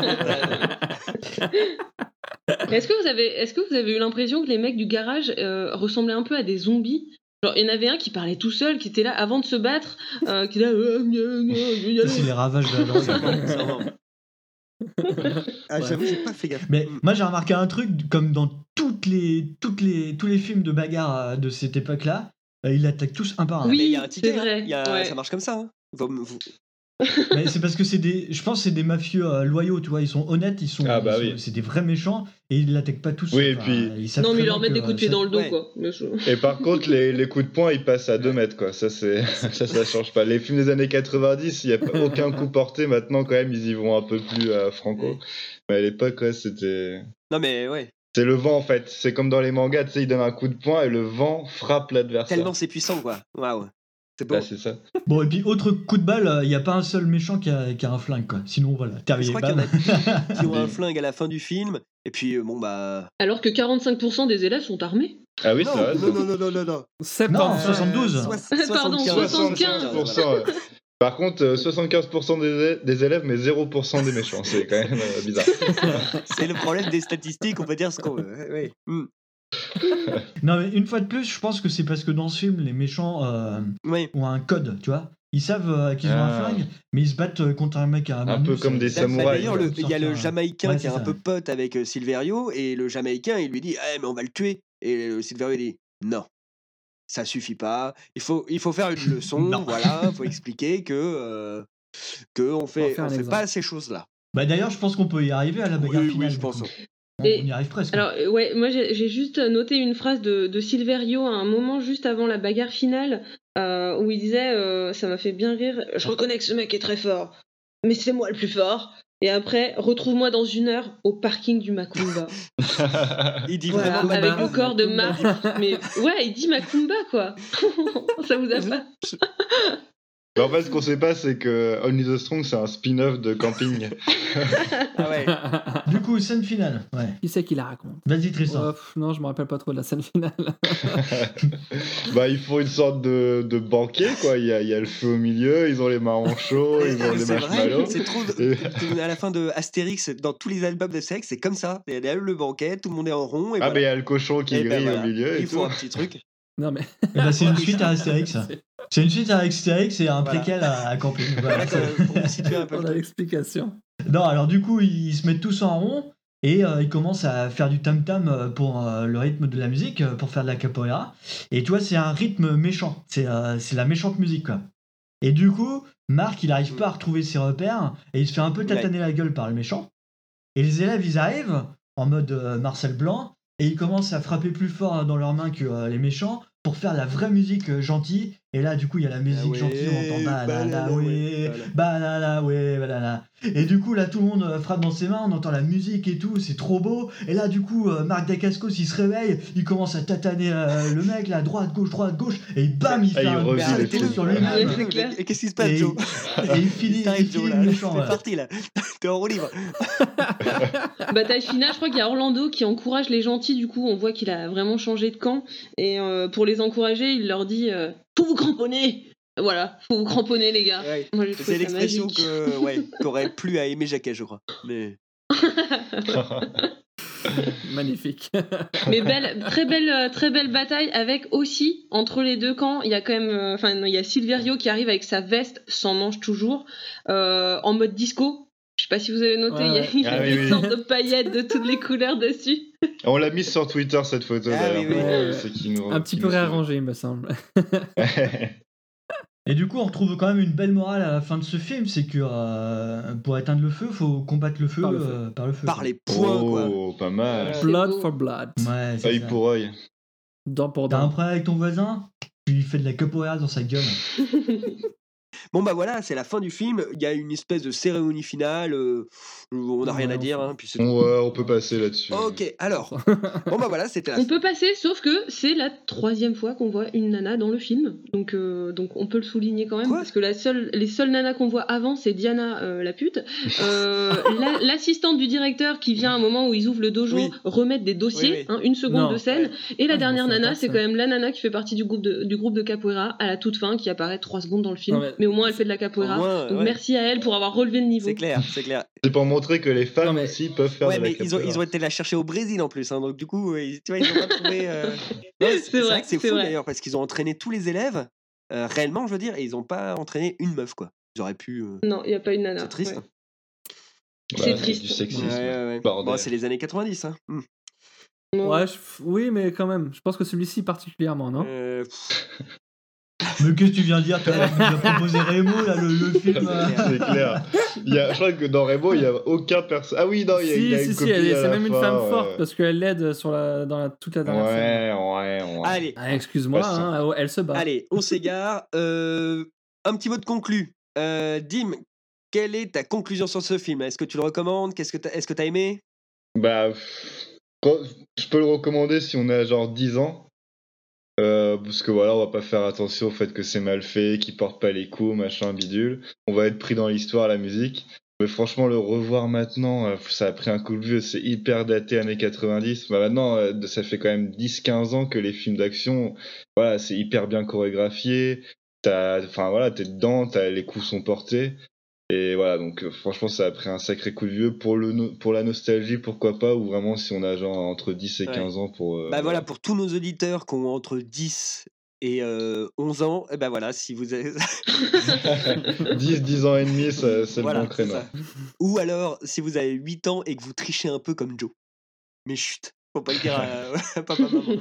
Est-ce que vous avez, est-ce que vous avez eu l'impression que les mecs du garage euh, ressemblaient un peu à des zombies? Genre, il y en avait un qui parlait tout seul, qui était là avant de se battre, euh, qui était là. euh, gna, gna, je vais y Ça, aller. c'est les ravages de la drogue. Sûrement. Ah, Ouais. j'avoue, j'ai pas fait gaffe. Mais Mm. moi j'ai remarqué un truc, comme dans toutes les, toutes les, tous les films de bagarre euh, de cette époque-là, euh, ils attaquent tous un par un. Oui, Mais il y a un ticket, c'est vrai, hein. Il y a- ouais. Ça marche comme ça. Hein. Vous- vous- Mais c'est parce que c'est des, je pense que c'est des mafieux euh, loyaux, tu vois, ils sont honnêtes, ils sont, Ah bah ils sont- oui. c'est des vrais méchants et ils l'attaquent pas tous. Oui, et Enfin, puis- ils savent Non, mais très ils leur bien mettent des que, coups de pied euh, dans le dos, Ouais. quoi. Mais je- Et par contre, les, les coups de poing, ils passent à deux mètres, quoi. Ça, c'est, ça, ça change pas. Les films des années quatre-vingt-dix, il n'y a pas aucun coup porté. Maintenant, quand même, ils y vont un peu plus euh, franco. Ouais. Mais à l'époque, ouais, c'était. Non, mais ouais. C'est le vent, en fait. C'est comme dans les mangas, tu sais, ils donnent un coup de poing et le vent frappe l'adversaire. Tellement c'est puissant, quoi. Waouh. C'est beau. Là, c'est ça. Bon, et puis autre coup de balle, il n'y a pas un seul méchant qui a, qui a un flingue, quoi. Sinon, voilà, Je terminé. crois qu'il y en bam. a qui ont un flingue à la fin du film. Et puis, euh, bon, bah. Alors que quarante-cinq pour cent des élèves sont armés. Ah oui, non, c'est vrai. non, non, non, non, non, non. Non, soixante-quinze. soixante-douze. Soix- Pardon, soixante-quinze. soixante-quinze. pour cent. ouais. Par contre, euh, soixante-quinze pour cent des, des élèves, mais zéro pour cent des méchants. C'est quand même euh, bizarre. C'est le problème des statistiques, on peut dire ce qu'on veut. Ouais, ouais. Hmm. Non, mais une fois de plus, je pense que c'est parce que dans ce film, les méchants euh, Oui. ont un code, tu vois. Ils savent euh, qu'ils ont un Ah. flingue, mais ils se battent euh, contre un mec à un Un peu comme des Bah, samouraïs. D'ailleurs, le- il y a le Sortir un- Jamaïcain Ouais, qui est c'est un ça. peu pote avec euh, Silverio, et le Jamaïcain, il lui dit Eh, mais on va le tuer. Et le Silverio, il dit Non, ça suffit pas. Il faut, il faut faire une leçon, Non. voilà, il faut expliquer que, euh, que on fait, faire on un fait exemple. pas ces choses-là. Bah d'ailleurs, je pense qu'on peut y arriver à la bagarre Oui, finale. oui, je du pense. coup. On, Et- on y arrive presque. Alors, euh, ouais, moi j'ai j'ai juste noté une phrase de, de Silverio à un moment juste avant la bagarre finale euh, où il disait euh, ça m'a fait bien rire. Je reconnais que ce mec est très fort, mais c'est moi le plus fort. Et après, retrouve-moi dans une heure au parking du Macumba. Il dit Voilà, vraiment avec Macumba. le corps de Macumba. Marc. Mais ouais, il dit Macumba quoi. Ça vous a pas. Mais en fait, ce qu'on sait pas, c'est que Only the Strong, c'est un spin-off de Camping. Ah ouais. Du coup, scène finale. Ouais. Qui c'est qui la raconte? Vas-y, Tristan. Ouais, pff, non, je me rappelle pas trop de la scène finale. Bah, ils font une sorte de, de banquet, quoi. Il y, a, il y a le feu au milieu, ils ont les marrons chauds, ils ont les C'est vrai, marshmallows. c'est trop. Et- À la fin de Astérix, dans tous les albums de Astérix, c'est comme ça. Il y a le banquet, tout le monde est en rond. Et Ah, voilà. mais il y a le cochon qui Et ben grille voilà. au milieu et Il faut tout. un petit truc. Non, mais. Eh ben, c'est une suite à Astérix. C'est une suite à Astérix et un Voilà. préquel à, à Camping. Voilà. Voilà, euh, pour vous situer un peu. On le a truc. l'explication. Non, alors du coup, ils se mettent tous en rond et euh, ils commencent à faire du tam-tam euh, pour euh, le rythme de la musique, euh, pour faire de la capoeira. Et tu vois, c'est un rythme méchant. C'est euh, c'est la méchante musique, quoi. Et du coup, Marc, il arrive pas à retrouver ses repères et il se fait un peu tataner la gueule par le méchant. Et les élèves, ils arrivent en mode euh, Marcel Blanc et ils commencent à frapper plus fort dans leurs mains que euh, les méchants pour faire la vraie musique euh, gentille. Et là, du coup, il y a la musique Ah ouais, gentille, on entend balala, balala, ouais, ouais, balala, ouais, balala. Et du coup, là, tout le monde euh, frappe dans ses mains, on entend la musique et tout, c'est trop beau. Et là, du coup, euh, Marc Dacascos, il se réveille, il commence à tataner euh, le mec, là, droite, gauche, droite, gauche, et bam, il Ah, fait il un revient petit les saut fous. sur Ouais, lui-même. c'est clair. Et qu'est-ce qui se passe, Et, Joe et il finit, T'arrives, il Joe, finit là. le méchant. T'es ouais. parti, là. T'es en roue libre. Bataille finale, je crois qu'il y a Orlando qui encourage les gentils, du coup on voit qu'il a vraiment changé de camp, et euh, pour les encourager, il leur dit euh, faut vous cramponner. Voilà, faut vous cramponner les gars. Ouais. Moi j'ai C'est trouvé ça l'expression magique. que, ouais, qu'aurait plu à Aimé Jacquet, je crois. Mais. Magnifique. Mais belle, très belle, euh, très belle bataille avec aussi entre les deux camps. Il y a quand même, euh, enfin il y a Silverio qui arrive avec sa veste sans manche toujours, euh, en mode disco. Je sais pas si vous avez noté, il y a, Ouais. il y a Ah oui, des oui. sortes de paillettes de toutes les couleurs dessus. On l'a mise sur Twitter, cette photo, Ah d'ailleurs. oui, oui. pour Ouais, ceux qui nous- Un petit qui peu nous suivent. réarrangé, il me semble. Et du coup, on retrouve quand même une belle morale à la fin de ce film, c'est que euh, pour éteindre le feu, faut combattre le feu Par le feu. euh, par le feu. Par quoi. les points, quoi. Oh, pas mal. C'est Blood beau. for blood. Ouais, c'est Œil ça. pour œil. Dent pour T'as un dent. problème avec ton voisin, tu lui fais de la capoeira dans sa gueule. Bon, bah voilà, c'est la fin du film. Il y a une espèce de cérémonie finale. euh, où on n'a rien Ouais, à dire. on Hein, puis c'est tout. Ouais, on peut passer là-dessus. Ok, alors. Bon, bah voilà, c'était la On peut passer, sauf que c'est la troisième fois qu'on voit une nana dans le film, donc euh, donc on peut le souligner quand même, Quoi parce que la seule, les seules nanas qu'on voit avant, c'est Diana euh, la pute, euh, la- l'assistante du directeur qui vient à un moment où ils ouvrent le dojo Oui. remettre des dossiers, Oui, oui. hein, une seconde Non. de scène, et la Ah, je dernière m'en souviens nana, pas, c'est ça. quand même la nana qui fait partie du groupe de, du groupe de capoeira à la toute fin, qui apparaît trois secondes dans le film, Non, mais... mais- au moins elle fait de la capoeira, Au moins, donc ouais. merci à elle pour avoir relevé le niveau. C'est clair, c'est clair. C'est pour montrer que les femmes Non, mais- aussi peuvent faire Ouais, de la mais ils ont, capoeira. ils ont été la chercher au Brésil en plus. Hein, donc, du coup, euh, ils- tu vois, ils ont pas trouvé. euh, Non, c'est c'est vrai, vrai que c'est c'est fou vrai. d'ailleurs, parce qu'ils ont entraîné tous les élèves, euh, réellement, je veux dire, et ils n'ont pas entraîné une meuf, quoi. Ils auraient pu. euh, Non, il n'y a pas une nana. C'est triste. ouais. Bah, c'est Du triste. sexisme. Ouais, ouais, ouais. Bordel. Bon, c'est les années quatre-vingt-dix. Hein. Hmm. Ouais, je- oui, mais quand même. Je pense que celui-ci particulièrement, non? Euh, pff, Mais qu'est-ce que tu viens de dire? Tu as proposé Rémo, là, le, le film. euh. C'est clair. Il y a, je crois que dans Rainbow, il n'y a aucun perso. Ah oui, non, il y a, il y a Si, une si, si, copine elle est- à c'est la même une fin, femme ouais. forte parce qu'elle l'aide sur la, dans la, toute la dernière scène. Ouais, ouais, ouais. Allez, Ah, excuse-moi, Passons. hein, elle se bat. allez, on s'égare. Euh, un petit mot de conclu. Euh, Dim, quelle est ta conclusion sur ce film? Est-ce que tu le recommandes? Qu'est-ce que t'as, est-ce que t'as aimé? Bah, pff, quand- je peux le recommander si on a genre dix ans. Euh, parce que voilà, on va pas faire attention au fait que c'est mal fait, qu'il porte pas les coups, machin, bidule. On va être pris dans l'histoire, la musique. Mais franchement, le revoir maintenant, euh, ça a pris un coup de vieux, c'est hyper daté années quatre-vingt-dix. Bah maintenant, euh, ça fait quand même dix quinze ans que les films d'action, voilà, c'est hyper bien chorégraphié. T'as, enfin voilà, t'es dedans, t'as, les coups sont portés. Et voilà, donc euh, franchement, ça a pris un sacré coup de vieux. Pour, le no- pour la nostalgie, pourquoi pas, ou vraiment si on a genre entre dix et Ouais. quinze ans pour. euh, Bah voilà, pour tous nos auditeurs qui ont entre dix et euh, onze ans, et ben voilà, si vous avez... dix, dix ans et demi, ça- c'est le Voilà, bon c'est créneau. ça. Ou alors, si vous avez huit ans et que vous trichez un peu comme Joe. Mais chut, faut pas le dire à papa, maman.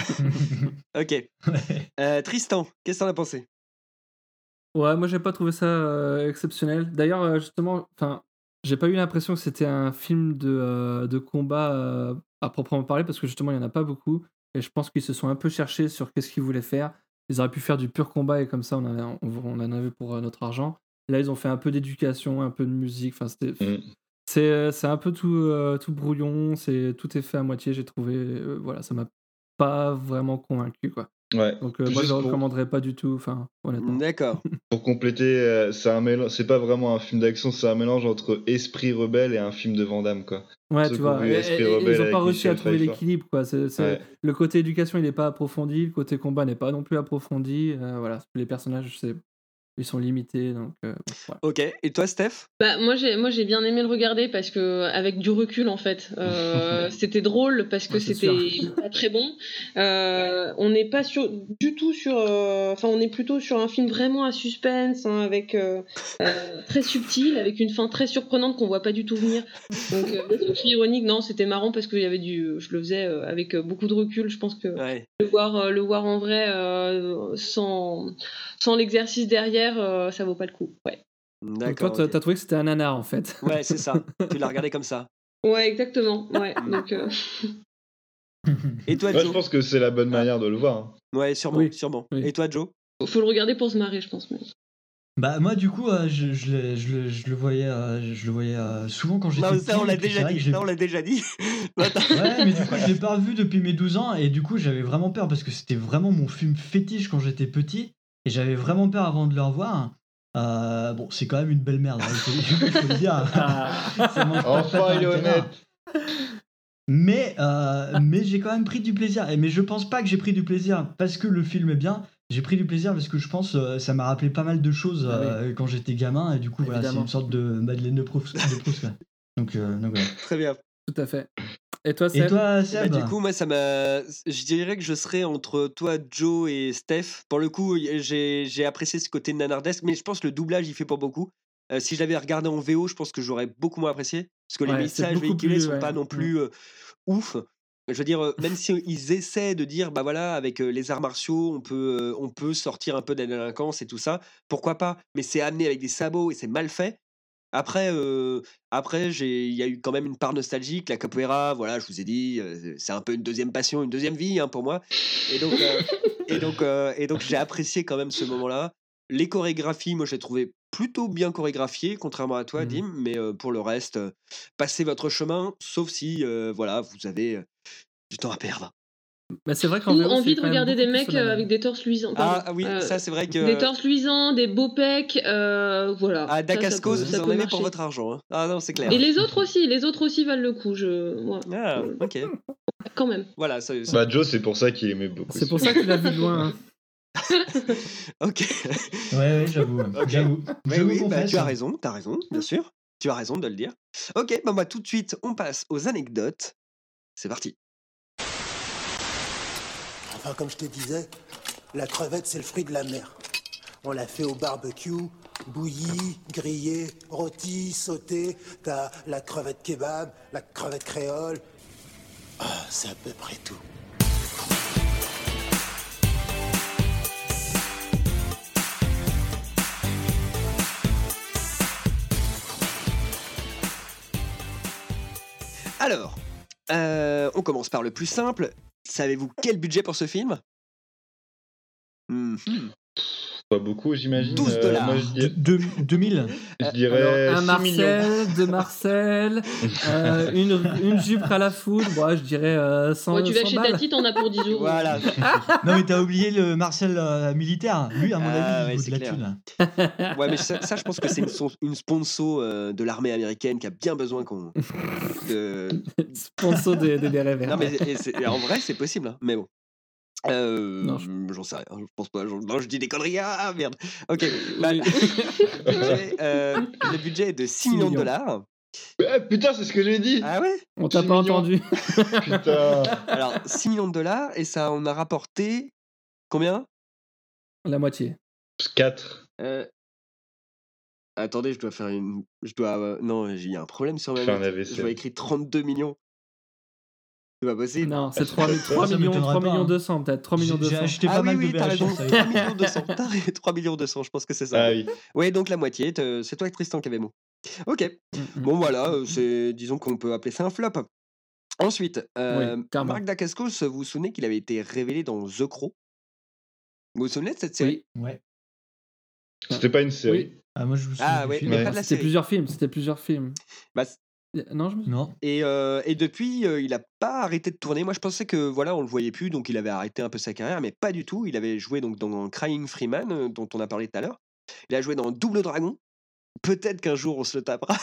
Ok. Euh, Tristan, qu'est-ce que t'en as pensé? Ouais, moi j'ai pas trouvé ça euh, exceptionnel. D'ailleurs, euh, justement, enfin, j'ai pas eu l'impression que c'était un film de, euh, de combat euh, à proprement parler parce que justement il y en a pas beaucoup et je pense qu'ils se sont un peu cherchés sur qu'est-ce qu'ils voulaient faire. Ils auraient pu faire du pur combat et comme ça on en, a- on, on en avait pour euh, notre argent. Là ils ont fait un peu d'éducation, un peu de musique. Enfin, c'était, Mm. c'est, euh, c'est un peu tout, euh, tout brouillon. C'est tout est fait à moitié. J'ai trouvé, euh, voilà, ça m'a pas vraiment convaincu quoi. Ouais. Donc euh, moi je Juste le pour, recommanderais pas du tout. Enfin, honnêtement. D'accord. pour compléter, euh, c'est un mélange. C'est pas vraiment un film d'action, c'est un mélange entre Esprit rebelle et un film de Van Damme, quoi. Ouais, Ceux tu qui ont vois, vu et- Esprit et- et rebelle ils ont pas avec réussi à Michel trouver Pfeiffer. l'équilibre, quoi. C'est, c'est- Ouais. Le côté éducation, il n'est pas approfondi, le côté combat n'est pas non plus approfondi. euh, voilà, les personnages, c'est... ils sont limités, donc euh, voilà. Ok, et toi, Steph? Bah, moi j'ai moi j'ai bien aimé le regarder parce que avec du recul en fait euh, c'était drôle parce que Ouais, c'est c'était sûr. pas très bon. Euh, on n'est pas sur du tout sur euh, enfin on est plutôt sur un film vraiment à suspense hein, avec euh, euh, très subtil avec une fin très surprenante qu'on voit pas du tout venir. Donc euh, l'esprit ironique non c'était marrant parce qu'il y avait du je le faisais euh, avec euh, beaucoup de recul. Je pense que Ouais. le voir euh, le voir en vrai euh, sans sans l'exercice derrière euh, ça vaut pas le coup. Ouais. Donc toi, D'accord, t'as, ok. t'as trouvé que c'était un nanar, en fait. Ouais, c'est ça. Tu l'as regardé comme ça. Ouais, exactement. Ouais, donc. euh, Et toi, Moi, je Joe? pense que c'est la bonne manière de le voir. hein. Ouais, sûrement, Oui. sûrement. Oui. Et toi, Joe? Faut le regarder pour se marrer, je pense. mais- Bah moi du coup euh, je, je, le- je, le- je le voyais euh, je le voyais euh, souvent quand j'étais Non, petit. ça, on l'a et puis c'est déjà vrai que dit. je l'ai- Ça, on l'a déjà dit. Ouais, mais du coup, je l'ai pas revu depuis mes douze ans, et du coup, j'avais vraiment peur parce que c'était vraiment mon film fétiche quand j'étais petit, et j'avais vraiment peur avant de le revoir. Euh, bon, c'est quand même une belle merde, hein, il, faut, il faut le dire. Ça mange pas de patte à Enfin, un il est canard. honnête. Mais, euh, mais j'ai quand même pris du plaisir. Et mais je pense pas que j'ai pris du plaisir parce que le film est bien. J'ai pris du plaisir parce que je pense euh, ça m'a rappelé pas mal de choses Ah oui. euh, quand j'étais gamin, et du coup, voilà, c'est Évidemment. une sorte de Madeleine de Proust. De Proust quoi. Donc, euh, donc voilà. Très bien. Tout à fait. Et toi, Et Seb? toi, Bah, Seb du coup, moi, ça m'a. Je dirais que je serais entre toi, Joe et Steph. Pour le coup, y- j'ai j'ai apprécié ce côté nanardesque, mais je pense que le doublage, il fait pour beaucoup. Euh, si je l'avais regardé en V O, je pense que j'aurais beaucoup moins apprécié. Parce que les Ouais, c'est messages beaucoup véhiculés plus, sont ouais. pas non plus euh, ouf. Je veux dire, euh, même si ils essaient de dire, bah voilà, avec euh, les arts martiaux, on peut, euh, on peut sortir un peu de la délinquance et tout ça, pourquoi pas? Mais c'est amené avec des sabots et c'est mal fait. Après, euh, après, j'ai, il y a eu quand même une part nostalgique. La capoeira, voilà, je vous ai dit, euh, c'est un peu une deuxième passion, une deuxième vie hein, pour moi. Et donc, euh, et donc, euh, et donc, j'ai apprécié quand même ce moment-là. Les chorégraphies, moi, je les trouvais plutôt bien chorégraphiées, contrairement à toi, Mhm. Dim. Mais euh, pour le reste, euh, passez votre chemin, sauf si, euh, voilà, vous avez euh, du temps à perdre. Bah, c'est vrai qu'en Ou V O, envie c'est de quand même regarder des beaucoup plus mecs euh, solennel. avec des torses luisants. Ah pardon. oui, Euh, ça, c'est vrai que Des torses luisants, des beaux pecs, euh, voilà. à Ça, ça Dacascos, peut- vous ça en peut avez marcher. pour votre argent. hein. Ah non, c'est clair. Et les autres aussi, les autres aussi valent le coup, je... moi, Ah, euh, ok. quand même. Voilà, ça, ça- Bah, Joe, c'est pour ça qu'il aimait beaucoup. C'est ce pour film. ça qu'il a vu de loin. hein. ok. Ouais, ouais, j'avoue. Ok. J'avoue. Oui, Je me oui, bah, confesse. tu as raison, tu as raison, bien sûr. Tu as raison de le dire. Ok, bah, bah tout de suite, on passe aux anecdotes. C'est parti. Enfin, comme je te disais, la crevette, c'est le fruit de la mer. On l'a fait au barbecue, bouillie, grillée, rôtie, sautée. T'as la crevette kebab, la crevette créole. Ah, c'est à peu près tout. Alors, euh, on commence par le plus simple. Savez-vous quel budget pour ce film? Mhm. Pas beaucoup, j'imagine. douze Euh, dollars. moi, je, De- dis- de- deux mille. je dirais Alors, un six millions. Marcel, deux Marcel, euh, une, une jupe à la foudre, bon, je dirais euh, cent, Ouais, tu vas cent chez balles. Tati, t'en as pour dix euros. Voilà. Non, mais t'as oublié le Marcel euh, militaire. Lui, à mon Ah, avis, ouais, il vaut c'est de la clair. thune. là. Ouais, mais ça, ça, je pense que c'est une, son- une sponsor euh, de l'armée américaine qui a bien besoin qu'on. de- Sponsor des, des bérets verts. Non, mais et c'est- et en vrai, c'est possible. hein. Mais bon. Euh, Non, J'en sais rien, je pense pas. j'en- Non, je dis des conneries. Ah merde. Ok. Bah, le, budget, euh, le budget est de six millions de dollars. Ah, putain, c'est ce que j'ai dit. Ah ouais. On t'a six pas millions. entendu. Putain. Alors, six millions de dollars et ça on a rapporté combien? La moitié. quatre. Euh, Attendez, je dois faire une. Je dois. euh, Non, il y a un problème sur ma Fais un note. A V C. Je vois écrit trente-deux millions. C'est pas possible. Non, c'est trois, trois Ça millions, m'étonnerait trois pas, millions hein. deux cents, peut-être. trois millions J'ai deux j'ai cents. acheté Ah pas oui, mal oui, de t'as V H S raison. avec. trois millions deux cents. T'as raison, trois millions deux cents, je pense que c'est ça. Ah oui. Ouais, donc la moitié, te- c'est toi, Tristan, qui avait mot. Ok. Mm, mm. Bon, voilà, euh, c'est, disons qu'on peut appeler ça un flop. Ensuite, euh, Oui, clairement. Marc Dacascos, vous vous souvenez qu'il avait été révélé dans The Crow? Vous vous souvenez de cette série? Oui. Ouais. C'était pas une série. Oui. Ah, moi, je me souviens Ah du ouais, film. mais Ouais. pas de la C'était série. plusieurs films. C'était plusieurs films. Bah, c- Non, je me Non. et, euh, et depuis, euh, il a pas arrêté de tourner. Moi, je pensais que voilà, on le voyait plus, donc il avait arrêté un peu sa carrière, mais pas du tout. Il avait joué donc dans Crying Freeman, euh, dont on a parlé tout à l'heure. Il a joué dans Double Dragon. Peut-être qu'un jour on se le tapera.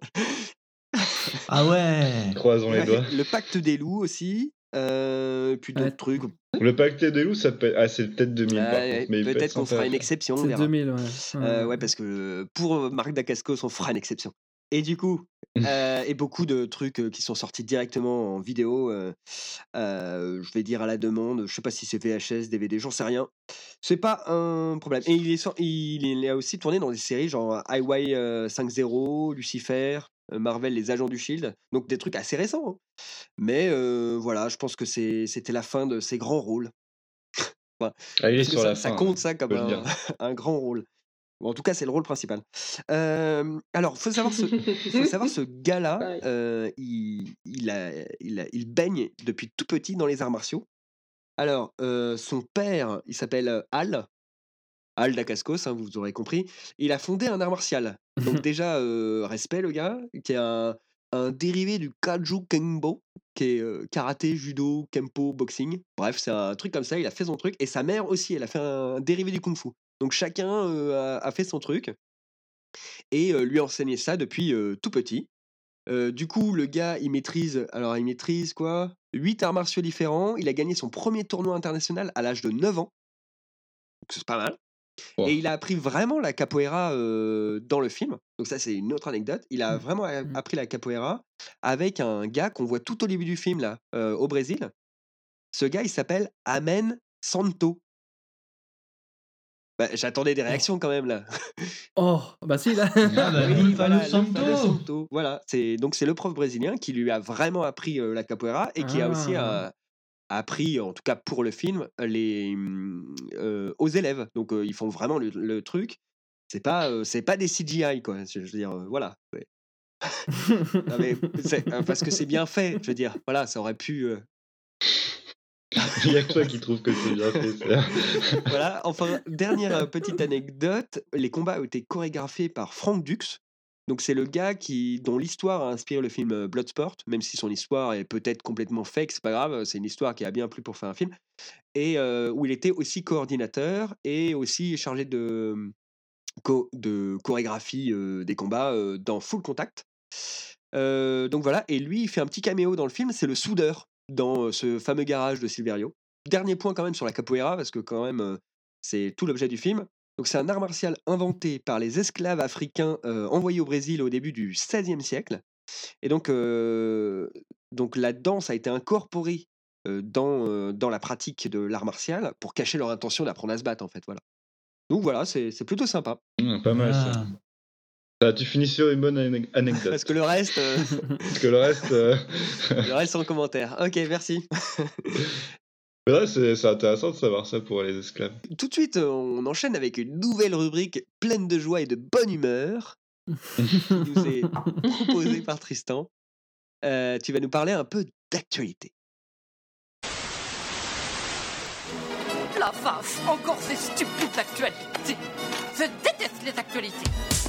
Ah ouais. Croisons les doigts. Le Pacte des loups aussi. Euh, puis d'autres Ouais. trucs. Le pacte des loups, ça peut... Ah, c'est peut-être deux mille par Ouais, contre. Mais il peut peut-être être qu'on sympa fera à une faire. exception, on C'est verra. deux mille, ouais. Euh, Ouais. ouais, parce que pour Marc Dacascos, on fera une exception. Et du coup, euh, et beaucoup de trucs euh, qui sont sortis directement en vidéo, euh, euh, je vais dire à la demande, je sais pas si c'est V H S, D V D, j'en sais rien. C'est pas un problème. Et il, est sor- il, il a aussi tourné dans des séries genre Highway euh, cinq zéro, Lucifer, euh, Marvel, Les Agents du Shield, donc des trucs assez récents. hein. Mais euh, voilà, je pense que c'est- c'était la fin de ses grands rôles. Enfin, Ah, il est parce que sur ça, la ça fin. compte ça comme faut le un, dire. un grand rôle. Ou en tout cas, c'est le rôle principal. Euh, alors, faut savoir ce, faut savoir ce gars-là, Pareil. euh, il, il, a, il, a- il baigne depuis tout petit dans les arts martiaux. Alors, euh, son père, il s'appelle euh, Al, Al Dacascos, hein, vous aurez compris. Il a fondé un art martial. Donc déjà, euh, respect le gars, qui est un, un dérivé du Kaju Kenbo, qui est euh, karaté, judo, kempo, boxing. Bref, c'est un truc comme ça, il a fait son truc. Et sa mère aussi, elle a fait un dérivé du kung-fu. Donc chacun euh, a, a fait son truc et euh, lui a enseigné ça depuis euh, tout petit. Euh, du coup, le gars, il maîtrise, alors il maîtrise quoi? huit arts martiaux différents. Il a gagné son premier tournoi international à l'âge de neuf ans. Donc c'est pas mal. Wow. Et il a appris vraiment la capoeira euh, dans le film. Donc ça, c'est une autre anecdote. Il a vraiment a- appris la capoeira avec un gars qu'on voit tout au début du film, là, euh, au Brésil. Ce gars, il s'appelle Amen Santo. Bah, j'attendais des réactions quand même, là. Oh, bah si, là. Ah bah oui, le fameux Voilà, le Santo. fameux Santo. Voilà, c'est donc c'est le prof brésilien qui lui a vraiment appris euh, la capoeira et qui a aussi Ah. euh, appris, en tout cas pour le film, les hum, euh, aux élèves. Donc euh, ils font vraiment le, le truc. C'est pas euh, c'est pas des C G I quoi. Je veux dire euh, voilà. Ouais. Non, mais c'est- euh, parce que c'est bien fait. Je veux dire voilà, ça aurait pu. euh, Il y a que toi qui trouve que c'est bien fait. ça. Voilà, enfin, dernière euh, petite anecdote, les combats ont été chorégraphiés par Frank Dux. Donc c'est le gars qui, dont l'histoire a inspiré le film euh, Bloodsport, même si son histoire est peut-être complètement fake, c'est pas grave, c'est une histoire qui a bien plu pour faire un film, et euh, où il était aussi coordinateur et aussi chargé de, co- de chorégraphie euh, des combats euh, dans Full Contact. Euh, donc voilà, et lui il fait un petit caméo dans le film, c'est le soudeur dans euh, ce fameux garage de Silverio. Dernier point quand même sur la capoeira, parce que quand même euh, c'est tout l'objet du film. Donc c'est un art martial inventé par les esclaves africains euh, envoyés au Brésil au début du seizième siècle. Et donc, euh, donc la danse a été incorporée euh, dans, euh, dans la pratique de l'art martial pour cacher leur intention d'apprendre à se battre en fait. Voilà. Donc voilà, c'est c'est plutôt sympa. Hum, pas mal ça. Ah. Ça, tu finis sur une bonne ane- anecdote. Parce que le reste, euh, Parce que le reste. euh, le reste en commentaire. Ok, merci. Mais ouais, c'est c'est intéressant de savoir ça pour les esclaves. Tout de suite, euh, on enchaîne avec une nouvelle rubrique pleine de joie et de bonne humeur qui nous est proposée par Tristan. Euh, tu vas nous parler un peu d'actualité. La vache, encore ces stupides actualités. Je déteste les actualités.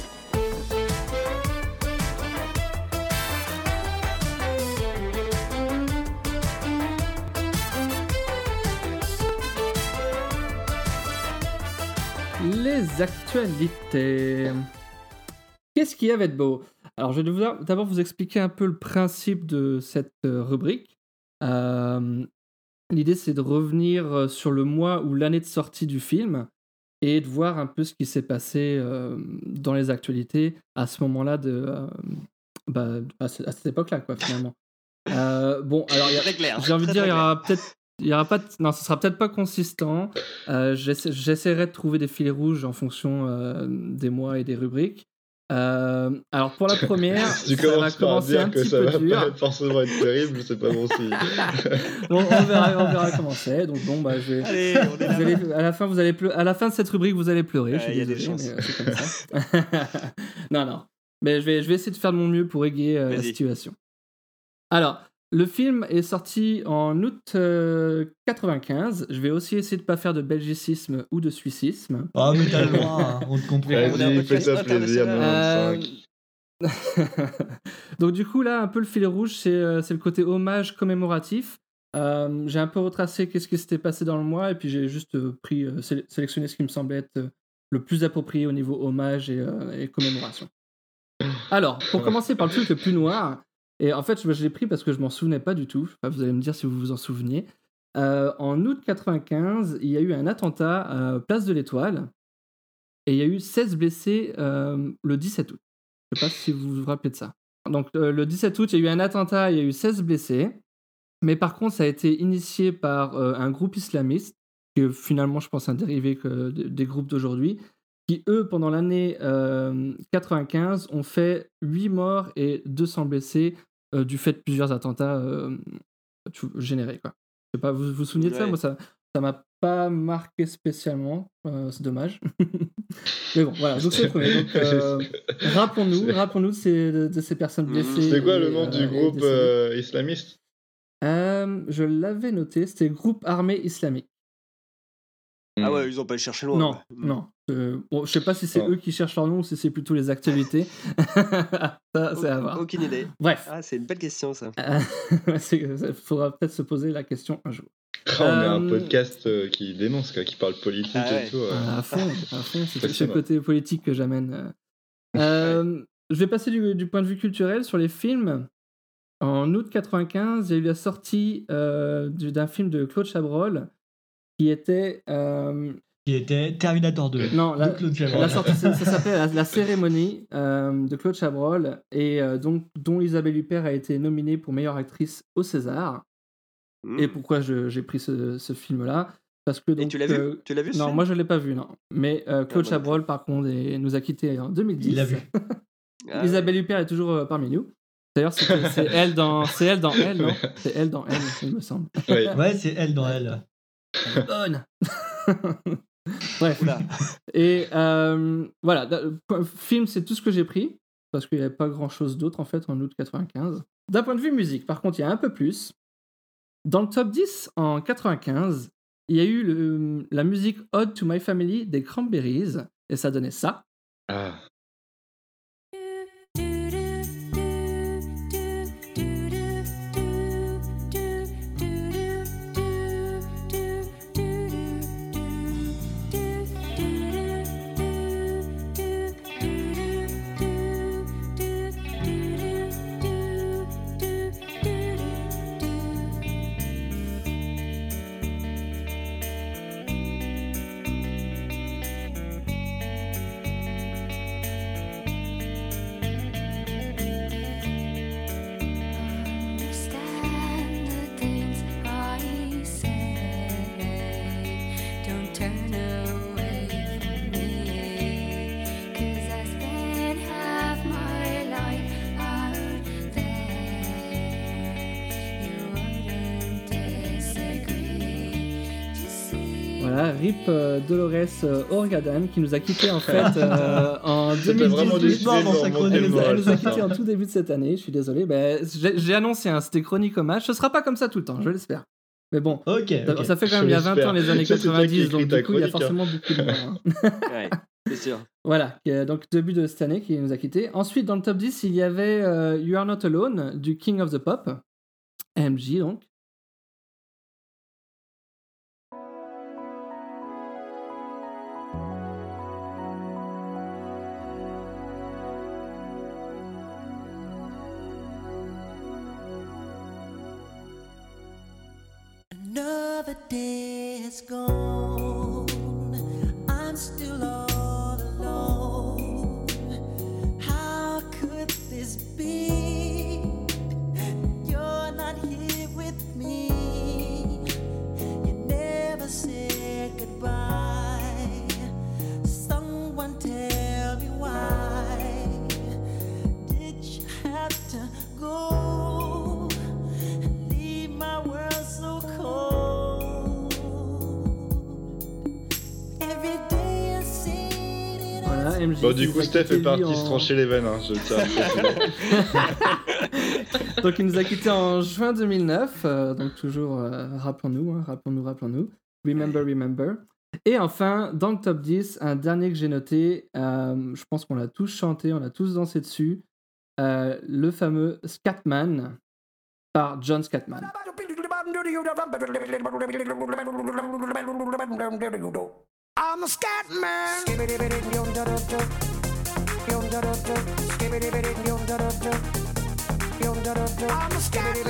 Les actualités. Qu'est-ce qu'il y avait de beau? Alors, je vais vous- d'abord vous expliquer un peu le principe de cette euh, rubrique. Euh, l'idée c'est de revenir euh, sur le mois ou l'année de sortie du film et de voir un peu ce qui s'est passé euh, dans les actualités à ce moment-là, de, euh, bah, à, ce- à cette époque-là, quoi, finalement. Euh, bon, alors, il y a- Très clair, j'ai envie de très, dire, très il y aura peut-être. Il y aura pas de- non, ce sera peut-être pas consistant. Euh, j'essa- j'essaierai de trouver des fils rouges en fonction euh, des mois et des rubriques. Euh, alors pour la première, Tu ça va commences par commencer un dire que petit ça peu va dur. pas être forcément être terrible, c'est pas bon signe. Bon, on verra, on verra comment c'est. Donc bon, bah, je vais. Allez, on est vous là. allez- à la fin, vous allez pleu- à la fin de cette rubrique, vous allez pleurer. Ouais, je suis il y a des désolé, chances. mais euh, c'est comme ça. non, non. Mais je vais, je vais essayer de faire de mon mieux pour égayer euh, la Vas-y. situation. Alors, le film est sorti en août euh, quatre-vingt-quinze. Je vais aussi essayer de pas faire de belgicisme ou de suissisme. Ah, mais t'as le droit, hein, on te comprend. Mais- On est un Vas-y, podcast fais-toi plaisir, international. quatre-vingt-cinq. Donc du coup là un peu le fil rouge c'est euh, c'est le côté hommage commémoratif. Euh, j'ai un peu retracé qu'est-ce qui s'était passé dans le mois et puis j'ai juste euh, pris euh, sé- sélectionné ce qui me semblait être euh, le plus approprié au niveau hommage et, euh, et commémoration. Alors pour commencer par le truc le plus noir, et en fait je, je l'ai pris parce que je m'en souvenais pas du tout. Enfin, vous allez me dire si vous vous en souveniez. Euh, en août quatre-vingt-quinze il y a eu un attentat à Place de l'Étoile et il y a eu seize blessés euh, le dix-sept août. Je sais pas si vous vous rappelez de ça. Donc euh, le dix-sept août, il y a eu un attentat, il y a eu seize blessés. Mais par contre, ça a été initié par euh, un groupe islamiste, qui est finalement, je pense, un dérivé que, de- des groupes d'aujourd'hui, qui, eux, pendant l'année euh, quatre-vingt-quinze, ont fait huit morts et deux cents blessés euh, du fait de plusieurs attentats euh, tout- générés. Quoi. Je sais pas, vous vous vous souvenez de ça? Ouais. Moi, ça ça m'a pas marqué spécialement. Euh, c'est dommage. Mais bon, voilà, donc c'est le premier. Donc, euh, rappelons-nous, rappelons-nous de ces, de, de ces personnes blessées. C'est quoi le et, nom euh, du et groupe décédées. euh, islamiste? Euh, Je l'avais noté, c'était Groupe Armée Islamique. Ah ouais, ils ont pas cherché loin. Non, ouais. non. Euh, bon, je sais pas si c'est Non. eux qui cherchent leur nom ou si c'est plutôt les actualités. Ça, c'est à voir. Aucune idée. Bref, Ah, c'est une belle question ça. il faudra peut-être se poser la question un jour. Ah, on est un Euh, podcast euh, qui dénonce, quoi, qui parle politique Ah ouais. et tout. ouais. À fond, à fond, c'est c'est le Passionnant. côté politique que j'amène. Euh, je vais passer du, du point de vue culturel sur les films. En août quatre-vingt-quinze, il y a eu la sortie euh, du- d'un film de Claude Chabrol qui était. euh, Qui était Terminator deux. non, la, de Claude Chabrol. la sortie, ça, ça s'appelle la, la cérémonie euh, de Claude Chabrol et euh, donc, dont Isabelle Huppert a été nominée pour meilleure actrice au César. Mmh. Et pourquoi je- j'ai pris ce, ce film-là? Parce que Et donc, tu l'as vu euh, Tu l'as vu ce Non, film moi je l'ai pas vu, non. Mais euh, Claude moi non Chabrol, par contre, est- nous a quittés en deux mille dix. Il l'a vu. Ah, Isabelle Huppert est toujours euh, parmi nous. D'ailleurs, c'était- c'est elle dans, c'est elle dans elle, non? C'est elle dans elle, il me semble. Oui. Ouais, c'est elle dans elle. Elle est bonne. Bref. Oula. Et euh, voilà, da- point- film, c'est tout ce que j'ai pris parce qu'il n'y avait pas grand-chose d'autre en fait en août quatre-vingt-quinze. D'un point de vue musique, par contre, il y a un peu plus. Dans le top dix en quatre-vingt-quinze, il y a eu le- la musique Ode to My Family des Cranberries et ça donnait ça. Ah. Understand the things I say. Don't turn away from me. 'Cause I spent half my life out there. You wouldn't disagree. Just see. Voilà, Rip euh, Dolores euh, O'Riordan qui nous a quittés en fait euh, en C'était vraiment deux mille dix-huit. décidé de dans sa leur chronique. monter Elle le nous, a, elle moral, nous a c'est quittés ça. en tout début de cette année, je suis désolé. Ben, j'ai j'ai annoncé, hein, c'était chronique hommage. Ce sera pas comme ça tout le temps, je l'espère. Mais bon, Ok, ça, ok. ça fait quand même il y a vingt J'espère. ans les années Ça, c'est toi qui quatre-vingt-dix, écris donc ta du coup il y a chronique, hein. forcément beaucoup de morts. hein. Ouais, c'est sûr. Voilà, qui est donc début de cette année qui nous a quittés. Ensuite, dans le top dix, il y avait euh, You Are Not Alone du King of the Pop, M J donc. No. the day is gone, I'm still all alone. How could this be? You're not here with me. You never said goodbye. Someone tell me why did you have to go and leave my world so cold? Every day I see it. Voilà, M J. Bon, qui du nous coup, a Steph quittés, est parti lui, se en- trancher les veines, hein, je tiens à le préciser. Donc il nous a quittés en juin deux mille neuf, euh, donc toujours euh, rappelons-nous, hein, rappelons-nous, rappelons-nous. Remember, remember. Et enfin, dans le top dix, un dernier que j'ai noté, euh, je pense qu'on l'a tous chanté, on l'a tous dansé dessus, euh, le fameux Scatman par John Scatman. I'm a scat man. I'm a scat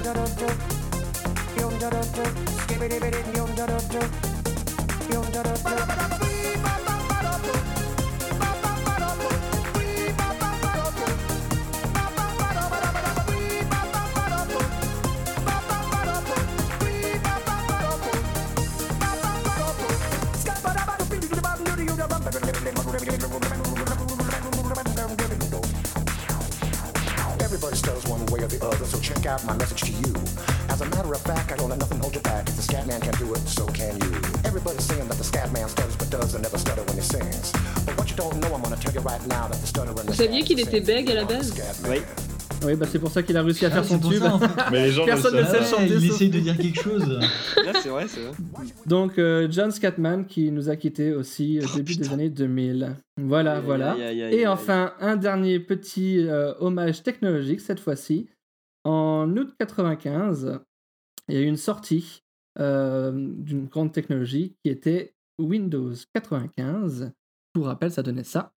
Everybody stutters one way or the other, so check out my message to you. As a matter of fact, I don't let nothing hold you back. If the scat man can do it, so can you. Everybody's saying that the scat man stutters but does and never stutter when he sings. But what you don't know, I'm gonna tell you right now that the stutter and the Vous saviez qu'il était bègue à la base? Oui. Oui, bah c'est pour ça qu'il a réussi à Ah, faire c'est son pour tube. ça, en fait. Mais les gens Personne le ne sait le savent. chanter. il sauf- essaye de dire quelque chose. Là, c'est vrai, c'est vrai. Donc euh, John Scatman qui nous a quittés aussi au Oh, début putain. des années deux mille. Voilà, Aïe, voilà. aïe, aïe, aïe, Et aïe. enfin, un dernier petit euh, hommage technologique cette fois-ci. En août quatre-vingt-quinze, il y a eu une sortie euh, d'une grande technologie qui était Windows quatre-vingt-quinze. Pour rappel, ça donnait ça.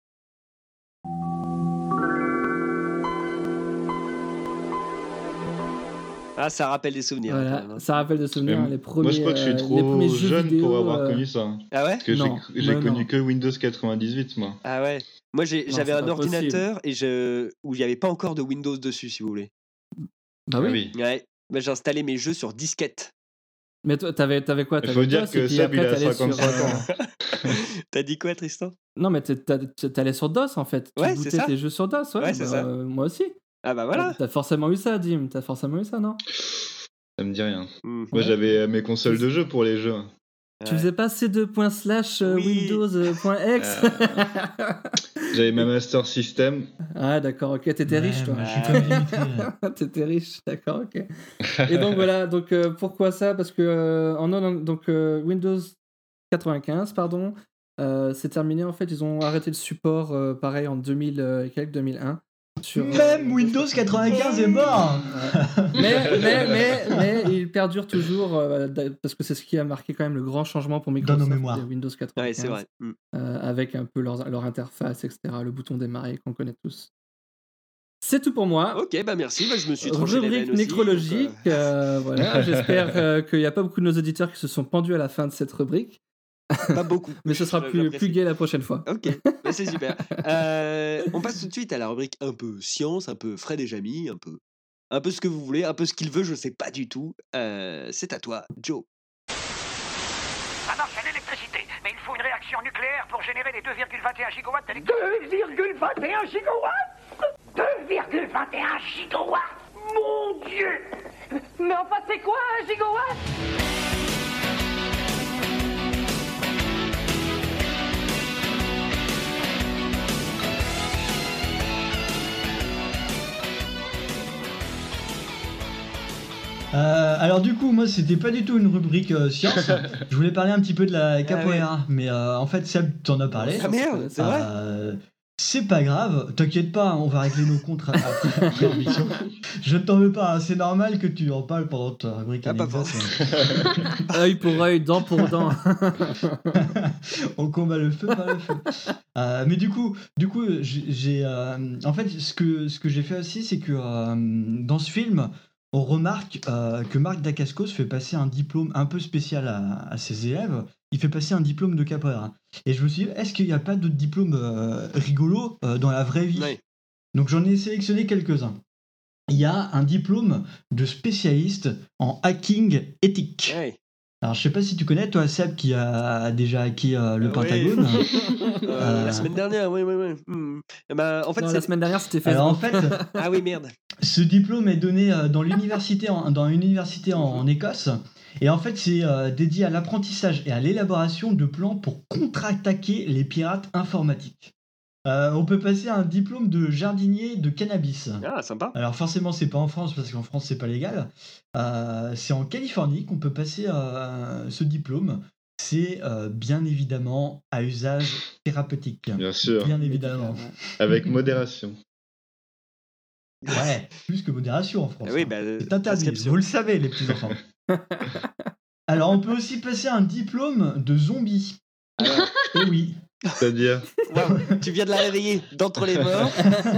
Ah, ça rappelle des souvenirs. Voilà, quand même, hein. ça rappelle des souvenirs, Mais les premiers, Moi, je crois que je suis euh, les trop premiers jeux jeune vidéo, pour avoir euh, connu ça. Ah ouais Parce que j'ai Non, j'ai mais connu non. que Windows quatre-vingt-dix-huit, moi. Ah ouais. Moi, j'ai- Non, j'avais c'est un pas ordinateur et je... où il n'y avait pas encore de Windows dessus, si vous voulez. Bah Ah oui. oui. Ouais. Bah, j'ai installé mes jeux sur disquette. Mais toi, t'avais, t'avais quoi? Il T'avais faut dire DOS, et que puis Seb, il après, a t'allais sur, cinquante-cinq euh, ans. T'as dit quoi, Tristan? Non, mais t'es- t'as- t'allais sur DOS en fait. Tu Ouais, c'est bootais ça. tes jeux sur DOS, ouais. Ouais, c'est bah, ça. euh, moi aussi. Ah bah voilà. T'as forcément eu ça, Dim. T'as forcément eu ça, non? Ça me dit rien. Mhm. Moi, Ouais. j'avais euh, mes consoles de jeux pour les jeux. Tu Ouais. faisais pas c deux slash euh, Oui. windows.exe J'avais ma Master System. Ah, d'accord, ok. T'étais Ouais, riche, toi. moi, je suis comme Dimitri. là. T'étais riche, d'accord, ok. Et donc voilà, donc euh, pourquoi ça? Parce que euh, en non, donc euh, Windows quatre-vingt-quinze, pardon, euh, c'est terminé en fait. Ils ont arrêté le support, euh, pareil en deux mille euh, et quelques, deux mille un. Sur, euh, Même Windows quatre-vingt-quinze est mort. mais, mais, mais, mais il perdure toujours euh, d'a- parce que c'est ce qui a marqué quand même le grand changement pour Microsoft. Dans nos mémoires. de Windows quatre-vingt-quinze. Ouais, c'est vrai. Mm. euh, avec un peu leur, leur interface, et cetera. Le bouton démarrer qu'on connaît tous. C'est tout pour moi. Ok, bah merci. Bah, je me suis tranché les Rubrique veines aussi, nécrologique. donc, euh, euh, voilà. J'espère euh, qu'il n'y a pas beaucoup de nos auditeurs qui se sont pendus à la fin de cette rubrique. Pas beaucoup. Mais ce sera plus, J'apprécie. plus gai la prochaine fois. Ok, bah, c'est super. Euh, on passe tout de suite à la rubrique un peu science, un peu Fred et Jamy, un peu, un peu ce que vous voulez, un peu ce qu'il veut, je sais pas du tout. Euh, c'est à toi, Joe. Ça marche à l'électricité, mais il faut une réaction nucléaire pour générer les deux virgule vingt et un gigawatts d'électricité. deux virgule vingt et un gigawatts deux virgule vingt et un gigawatts Mon Dieu Mais enfin, c'est quoi un gigawatt? Euh, alors du coup, moi, c'était pas du tout une rubrique euh, science. Je voulais parler un petit peu de la capoeira, mais euh, en fait, Seb t'en a parlé. Ah merde, c'est vrai. Euh, c'est pas grave, t'inquiète pas, on va régler nos comptes après, après l'émission. Je ne t'en veux pas, hein, c'est normal que tu en parles pendant ta rubrique Ah, pas anecdote. Œil pour œil, dent pour dent. On combat le feu par le feu. Euh, mais du coup, du coup, j'ai, j'ai, euh, en fait, ce que ce que j'ai fait aussi, c'est que euh, dans ce film, on remarque euh, que Marc Dacascos fait passer un diplôme un peu spécial à, à ses élèves. Il fait passer un diplôme de capoeira. Et je me suis dit, est-ce qu'il n'y a pas d'autres diplômes euh, rigolos euh, dans la vraie vie ? Ouais. Donc j'en ai sélectionné quelques-uns. Il y a un diplôme de spécialiste en hacking éthique. Ouais. Alors je sais pas si tu connais, toi Seb qui a déjà hacké euh, le Euh, Pentagone. Euh, Euh, La semaine dernière, oui, oui, oui. Hmm. Eh ben, en fait, Non, c'est- la semaine dernière, c'était Facebook. Alors en fait, Ah oui, merde. ce diplôme est donné euh, dans l'université en, dans une université en, en Écosse. Et en fait, c'est euh, dédié à l'apprentissage et à l'élaboration de plans pour contre-attaquer les pirates informatiques. Euh, on peut passer un diplôme de jardinier de cannabis. Ah, sympa. Alors forcément, c'est pas en France parce qu'en France, c'est pas légal. Euh, c'est en Californie qu'on peut passer euh, ce diplôme. C'est euh, bien évidemment à usage thérapeutique. Bien sûr. Bien évidemment. Avec modération. Ouais, plus que modération en France. Ah oui, hein. bah, euh, C'est interdit, prescription. vous le savez, les petits enfants. Alors, on peut aussi passer un diplôme de zombie. Alors, Eh oui. C'est-à-dire waouh, tu viens de la réveiller d'entre les morts.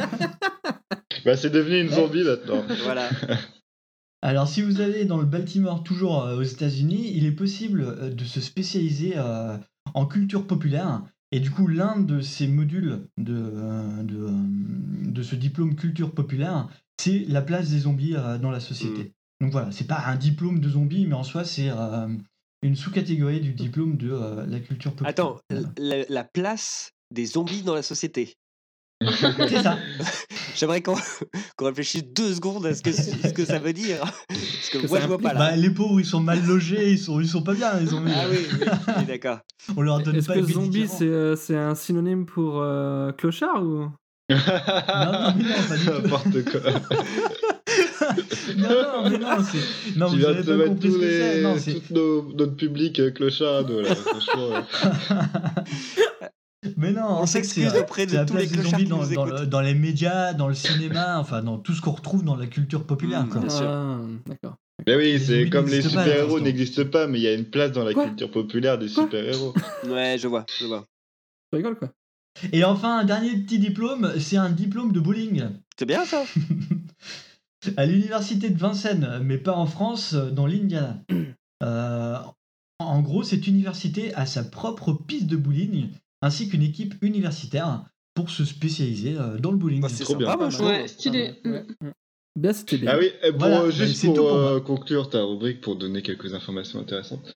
Bah, c'est devenu une zombie maintenant. Voilà. Alors, si vous allez dans le Baltimore, toujours euh, aux États-Unis, il est possible euh, de se spécialiser euh, en culture populaire. Et du coup, l'un de ces modules de, euh, de, euh, de ce diplôme culture populaire, c'est la place des zombies euh, dans la société. Donc voilà, c'est pas un diplôme de zombie, mais en soi, c'est euh, une sous-catégorie du diplôme de euh, la culture populaire. Attends, la, la place des zombies dans la société. C'est ça. J'aimerais qu'on qu'on réfléchisse deux secondes à ce que, ce que ça veut dire. Parce que Que moi, ça je vois pas là. Bah, les pauvres, ils sont mal logés, ils sont, ils sont pas bien, les zombies. Ah oui, oui, oui, d'accord. On leur donne Est-ce pas que de zombie, médicaments. c'est euh, c'est un synonyme pour euh, clochard ou Non, non, mais non, pas du tout. N'importe quoi. Non, non, mais non, c'est... Non, Tu vous viens avez de pas te mettre compris tous ce que c'est. les... Non, c'est... tout nos... notre public euh, clochard, nous, là. Franchement. euh. Mais non, en On fait, s'excuse c'est, euh, auprès de c'est la tous place les des clochards zombies qui dans, nous dans, écoutent. le- dans les médias, dans le cinéma, enfin, dans tout ce qu'on retrouve dans la culture populaire, Mmh, quoi. bien sûr. Ah, d'accord. Mais oui, Les c'est zombies comme les n'existent pas, super-héros l'instant. n'existent pas, mais il y a une place dans la Quoi culture populaire des Quoi super-héros. Ouais, je vois, je vois. Tu rigoles quoi? Et enfin, un dernier petit diplôme, c'est un diplôme de bowling. C'est bien ça. À l'université de Vincennes, mais pas en France, dans l'Indiana. Euh, en gros, cette université a sa propre piste de bowling, ainsi qu'une équipe universitaire pour se spécialiser euh, dans le bowling. Bah, c'est Trop sympa, bien. moi, je trouve. Ouais, stylé. Ouais. Bien, c'était bien. Ah oui, et pour, Voilà, euh, bah, juste c'est pour, tout pour euh, moi. conclure ta rubrique, pour donner quelques informations intéressantes.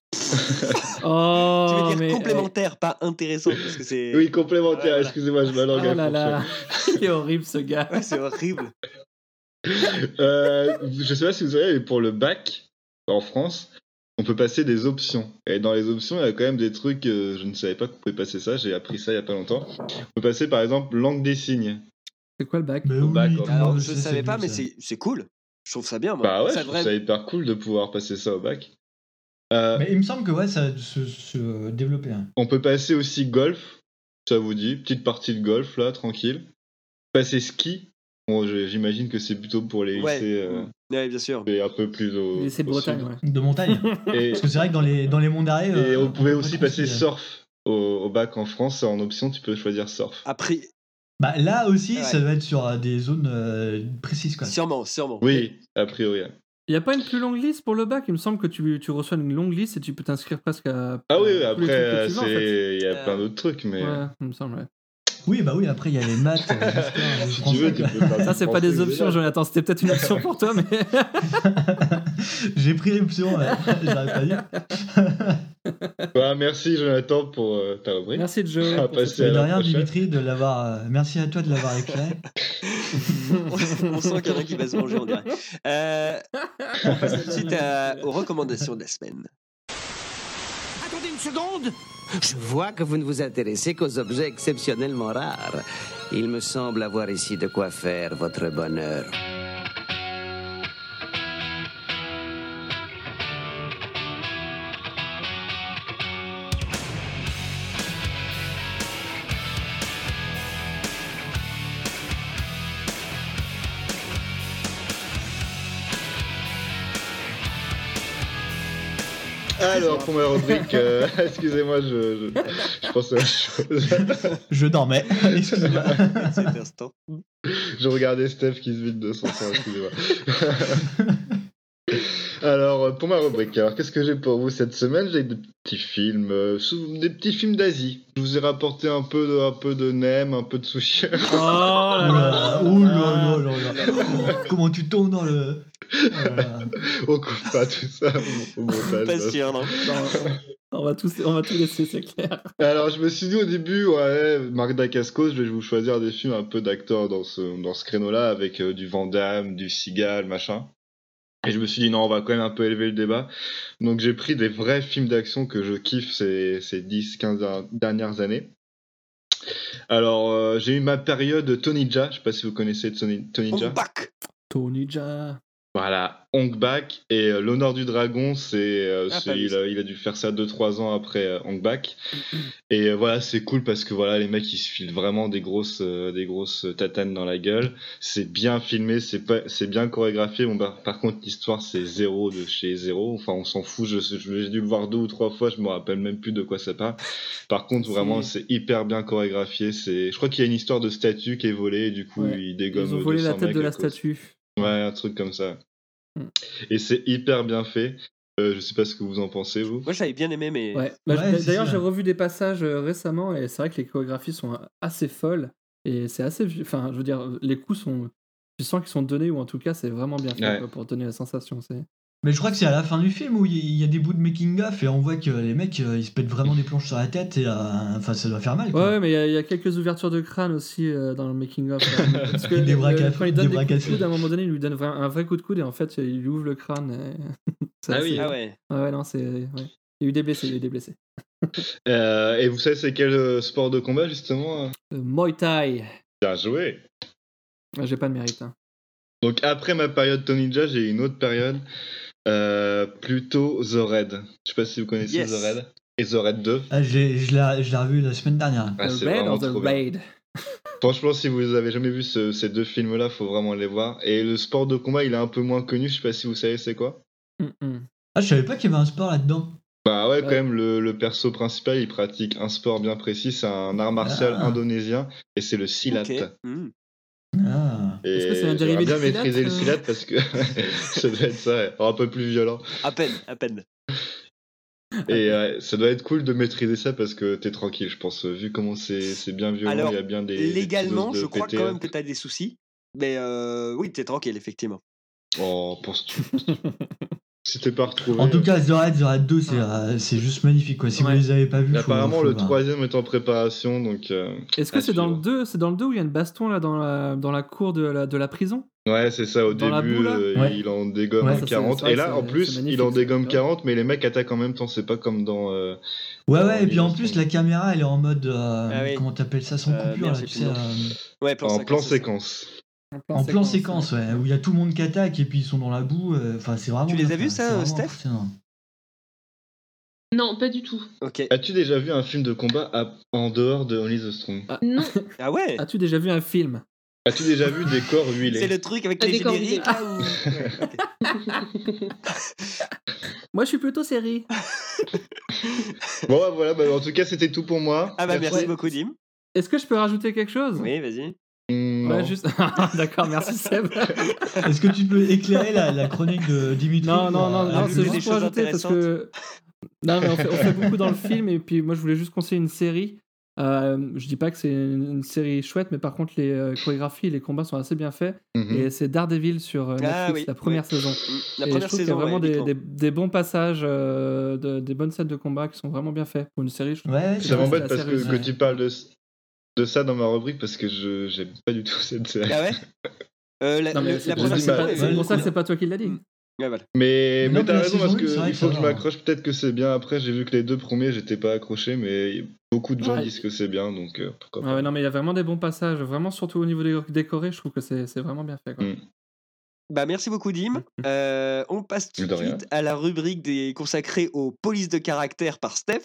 Oh, Tu veux dire mais, complémentaire, pas intéressant, parce que c'est. Oui, complémentaire, Ouais, voilà. excusez-moi, je euh, m'allangue Oh à là fond, là, il est horrible ce gars. Ouais, c'est horrible. Euh, je sais pas si vous savez, mais pour le bac, en France, on peut passer des options. Et dans les options, il y a quand même des trucs, euh, je ne savais pas qu'on pouvait passer ça, j'ai appris ça il y a pas longtemps. On peut passer par exemple langue des signes. C'est quoi le bac? Mais Au oui, bac, tout le Alors, monde je sait, savais c'est pas, nul, mais ça. c'est c'est cool. Je trouve ça bien, moi. Bah ouais, ça je trouve devrait- ça hyper cool de pouvoir passer ça au bac. Euh, Mais il me semble que ouais, ça a dû se, se développer. hein. On peut passer aussi golf, ça vous dit, petite partie de golf là, tranquille. Passer ski, bon, je- j'imagine que c'est plutôt pour les Ouais. lycées euh, Ouais, bien sûr. et un peu plus au. Lycée de au Bretagne, sud. ouais. De montagne. Et, Parce que c'est vrai que dans les, dans les monts d'arrêt. et euh, on pouvait peut aussi pas passer trop skier. surf au, au bac en France, en option, tu peux choisir surf. Après, Bah là aussi, Ouais. ça doit être sur euh, des zones euh, précises, quoi. sûrement, sûrement. Oui, a priori. Il n'y a pas une plus longue liste pour le bac? Il me semble que tu, tu reçois une longue liste et tu peux t'inscrire presque à. Ah oui, oui, à tous les après, trucs que euh, tu veux, en fait. c'est- il y a Euh, plein d'autres trucs, mais Ouais, il me semble, ouais. Oui, bah oui, après il y a les maths, euh, l'histoire, le si tu français, veux, tu quoi. peux faire Ça, du c'est pas français, des options, déjà. Jonathan. C'était peut-être une option pour toi, mais. J'ai pris l'option, ouais. J'aurais pas dit. Bah, merci Jonathan pour euh, ta rubrique. Merci Joe. On va pour cette- passer Mais à de la rien, prochaine. Dimitri, de l'avoir. euh, Merci à toi de l'avoir éclairé. On sent qu'il y en a qui va se manger, on dirait. Euh, on passe tout de suite à- aux recommandations de la semaine. Attendez une seconde. Je vois que vous ne vous intéressez qu'aux objets exceptionnellement rares. Il me semble avoir ici de quoi faire votre bonheur. Alors, pour ma rubrique, euh, excusez-moi, je, je, je pense à autre chose. Je dormais. Excusez-moi. Cet instant. Je regardais Steph qui se vide de son sang, excusez-moi. Alors, pour ma rubrique, alors qu'est-ce que j'ai pour vous cette semaine? J'ai des petits films, euh, sous- des petits films d'Asie. Je vous ai rapporté un peu de, un peu de nem, un peu de sushi. Oh là là. Oh là là là là. Comment tu tombes dans le. Oh là là. On coupe pas tout ça au montage. Pas sûr, non. On va tous, on va tout laisser, c'est clair. Alors, je me suis dit au début, ouais, Marc Dacascos, je vais vous choisir des films un peu d'acteurs dans ce, dans ce créneau-là, avec euh, du Van Damme, du Seagal, machin. Et je me suis dit, non, on va quand même un peu élever le débat. Donc, j'ai pris des vrais films d'action que je kiffe ces, ces dix quinze dernières années. Alors, euh, j'ai eu ma période Tony Jaa, je sais pas si vous connaissez Tony, Tony Jaa. Tony Jaa. Voilà, Hong Bak et euh, l'honneur du dragon, c'est, euh, Ah, c'est- pas vu il, ça. a, il a dû faire ça deux trois ans après euh, Hong Bak. Et euh, voilà, c'est cool parce que voilà, les mecs ils se filent vraiment des grosses, euh, des grosses tatanes dans la gueule. C'est bien filmé, c'est pas, c'est bien chorégraphié. Bon, bah, par contre, l'histoire c'est zéro de chez zéro. Enfin, on s'en fout. Je, je- j'ai dû le voir deux ou trois fois, je me rappelle même plus de quoi ça parle. Par contre, vraiment, C'est- c'est hyper bien chorégraphié. C'est, je crois qu'il y a une histoire de statue qui est volée et du coup, Ouais. il dégomme Ils ont volé la deux cents tête mecs de à la cause. statue. Ouais, un truc comme ça. Mm. Et c'est hyper bien fait. Euh, je sais pas ce que vous en pensez, vous. Moi, j'avais bien aimé, mais. Ouais. Bah, Ouais, d'a- si, D'ailleurs, si, j'ai ouais. revu des passages euh, récemment et c'est vrai que les chorégraphies sont assez folles et c'est assez. vi- Enfin, je veux dire, les coups sont. Tu sens qu'ils sont donnés ou en tout cas, c'est vraiment bien fait Ouais. quoi, pour donner la sensation. C'est. Mais je crois que c'est à la fin du film où il y, il y a des bouts de making-of et on voit que les mecs euh, ils se pètent vraiment des planches sur la tête et euh, enfin ça doit faire mal. Ouais, Quoi. ouais, mais il y a- il y, a quelques ouvertures de crâne aussi euh, dans le making-of. euh, parce que Des le- bras le- cassés, quand il des donne des, bras coups de cassés. coude, à un moment donné, il lui donne vra- un vrai coup de coude et en fait, il lui ouvre le crâne. et- c'est Ah assez- oui. Ah ouais. Ouais, ouais, non, c'est. Ouais. Il y a eu des blessés, il y a eu des blessés. Euh, et vous savez c'est quel euh, sport de combat justement? Euh, Muay Thai. Bien joué. Ouais, j'ai pas de mérite. Hein. Donc après ma période Tony Jaa, j'ai eu une autre période, euh, plutôt The Raid. Je sais pas si vous connaissez Yes. The Raid. Et The Raid deux. Ah, je l'ai je l'ai- je l'ai revu la semaine dernière. Ah, The c'est Raid vraiment or The trop bien. Raid? Franchement, si vous avez jamais vu ce- ces deux films-là, faut vraiment les voir. Et le sport de combat, il est un peu moins connu. Je sais pas si vous savez c'est quoi. Mm, mm. Ah, je savais pas qu'il y avait un sport là-dedans. Bah ouais, quand Ouais. même, le, le perso principal, il pratique un sport bien précis. C'est un art martial Ah. indonésien et c'est le silat. Ok. Hmm. Ah. Et Est-ce que c'est un j'aimerais dérivé bien du silat, maîtriser le euh silat parce que ça doit être ça, ouais. un peu plus violent. À peine, à peine. Et euh, ça doit être cool de maîtriser ça parce que t'es tranquille, je pense. Vu comment c'est c'est bien violent, Alors, il y a bien des. des petites légalement, doses de je crois P T, quand là. même que t'as des soucis. Mais euh, oui, t'es tranquille, effectivement. Oh, penses-tu Si t'es pas retrouvé. En tout cas, The Raid, The Raid deux, c'est euh, c'est juste magnifique. Quoi. Si Ouais. vous les avez pas vus, Et faut, apparemment, faut le voir. troisième est en préparation, donc. euh, Est-ce que à c'est dans le suivre. deux C'est dans le deux où il y a une baston là dans la, dans la cour de la, de la prison? Ouais, c'est ça, au Dans la début, boue, là euh, Ouais. il en dégomme Ouais, ça, c'est- quarante. c'est vrai Et que là, en c'est- plus, c'est il magnifique, en ça. dégomme quarante, mais les mecs attaquent en même temps. C'est pas comme dans. euh, Ouais, dans ouais, et puis en Lilo plus, Stone. la caméra, elle est en mode. euh, Ah oui. Comment t'appelles ça? Sans Euh, coupure, merde, là, j'ai tu plus sais. le nom. euh, Ouais, plan En plan séquence, c'est ça. séquence. En plan séquence, ouais, où il y a tout le monde qui attaque et puis ils sont dans la boue. euh, Enfin, c'est vraiment. Tu les bien as fait, vus, c'est ça, vraiment Steph impressionnant. Non, pas du tout. Ok. As-tu déjà vu un film de combat à- en dehors de Only the Strong? Non. Ah ouais. As-tu déjà vu un film? As-tu déjà vu des corps huilés? C'est le truc avec Ah, les des corps génériques huilés. là où... Ouais, ok. Moi, je suis plutôt série. Bon, bah, voilà, bah, en tout cas, c'était tout pour moi. Ah bah merci Ouais. beaucoup, Dim. Est-ce que je peux rajouter quelque chose? Oui, vas-y. Hmm, Ouais, non. juste. D'accord, merci Seb. Est-ce que tu peux éclairer la, la chronique de Dimitri? Non, non, pour, non, euh, non, rajouter c'est des juste pour choses ajouter parce que. Non, mais on fait, on fait beaucoup dans le film et puis moi je voulais juste conseiller une série. Euh, je dis pas que c'est une, une série chouette, mais par contre les euh, chorégraphies et les combats sont assez bien faits. Mhm. Et c'est Daredevil sur euh, Netflix, Ah oui, la première oui. saison. Mm, La Et première je trouve qu'il y a saison, vraiment ouais, des, uniquement. des, des bons passages, euh, de- des bonnes scènes de combat qui sont vraiment bien faits. Pour une série, je trouve. Ouais, Ça Ouais, m'embête c'est parce assez que, réussi. que tu parles de, de ça dans ma rubrique parce que je j'aime pas du tout cette série. Ah ouais euh, La, Non, mais le- c'est la pour, première ça que c'est saison pas- est- c'est pour ça que c'est pas toi qui l'as dit. Ouais, voilà. Mais, Non, mais t'as mais la raison saison parce une, c'est vrai qu'il que faut ça que je va. m'accroche. Peut-être que c'est bien. Après, j'ai vu que les deux premiers, j'étais pas accroché, mais beaucoup de gens Ouais. disent que c'est bien, donc euh, pourquoi Ouais, pas. ouais, non, mais il y a vraiment des bons passages, vraiment surtout au niveau des décorés, je trouve que c'est c'est vraiment bien fait. Quoi. Mm. Bah merci beaucoup, Dim. Euh, on passe tout De de rien. suite à la rubrique des... consacrée aux polices de caractère par Steph.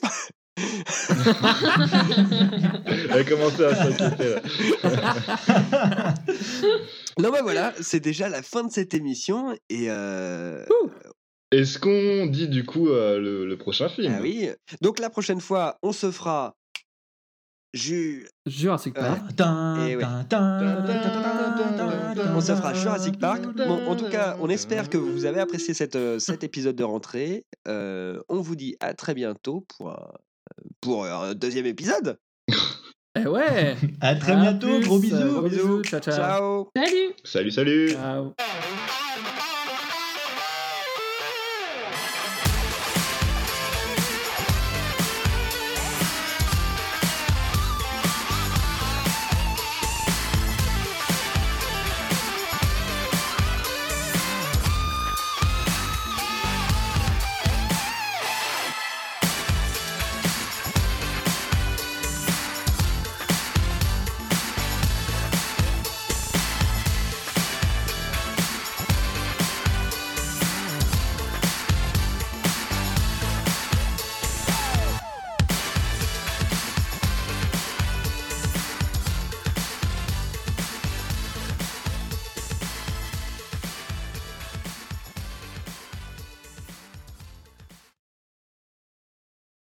Elle a commencé à s'inquiéter là. Non bah voilà, c'est déjà la fin de cette émission et euh... Est-ce qu'on dit du coup euh, le, le prochain film? ah oui. Donc la prochaine fois, on se fera Ju... Jurassic Park. Tin, Eh ouais. tin, tin, tin, tin, tin, tin, On se fera Jurassic Park. Bon, en tout cas, on espère que vous avez apprécié cette, euh, cet épisode de rentrée. Euh, on vous dit à très bientôt pour un, pour un deuxième épisode. Eh ouais. À très À bientôt, plus, gros bisous. Gros bisous. Ciao, ciao. Ciao. Salut. Salut, salut. Ciao.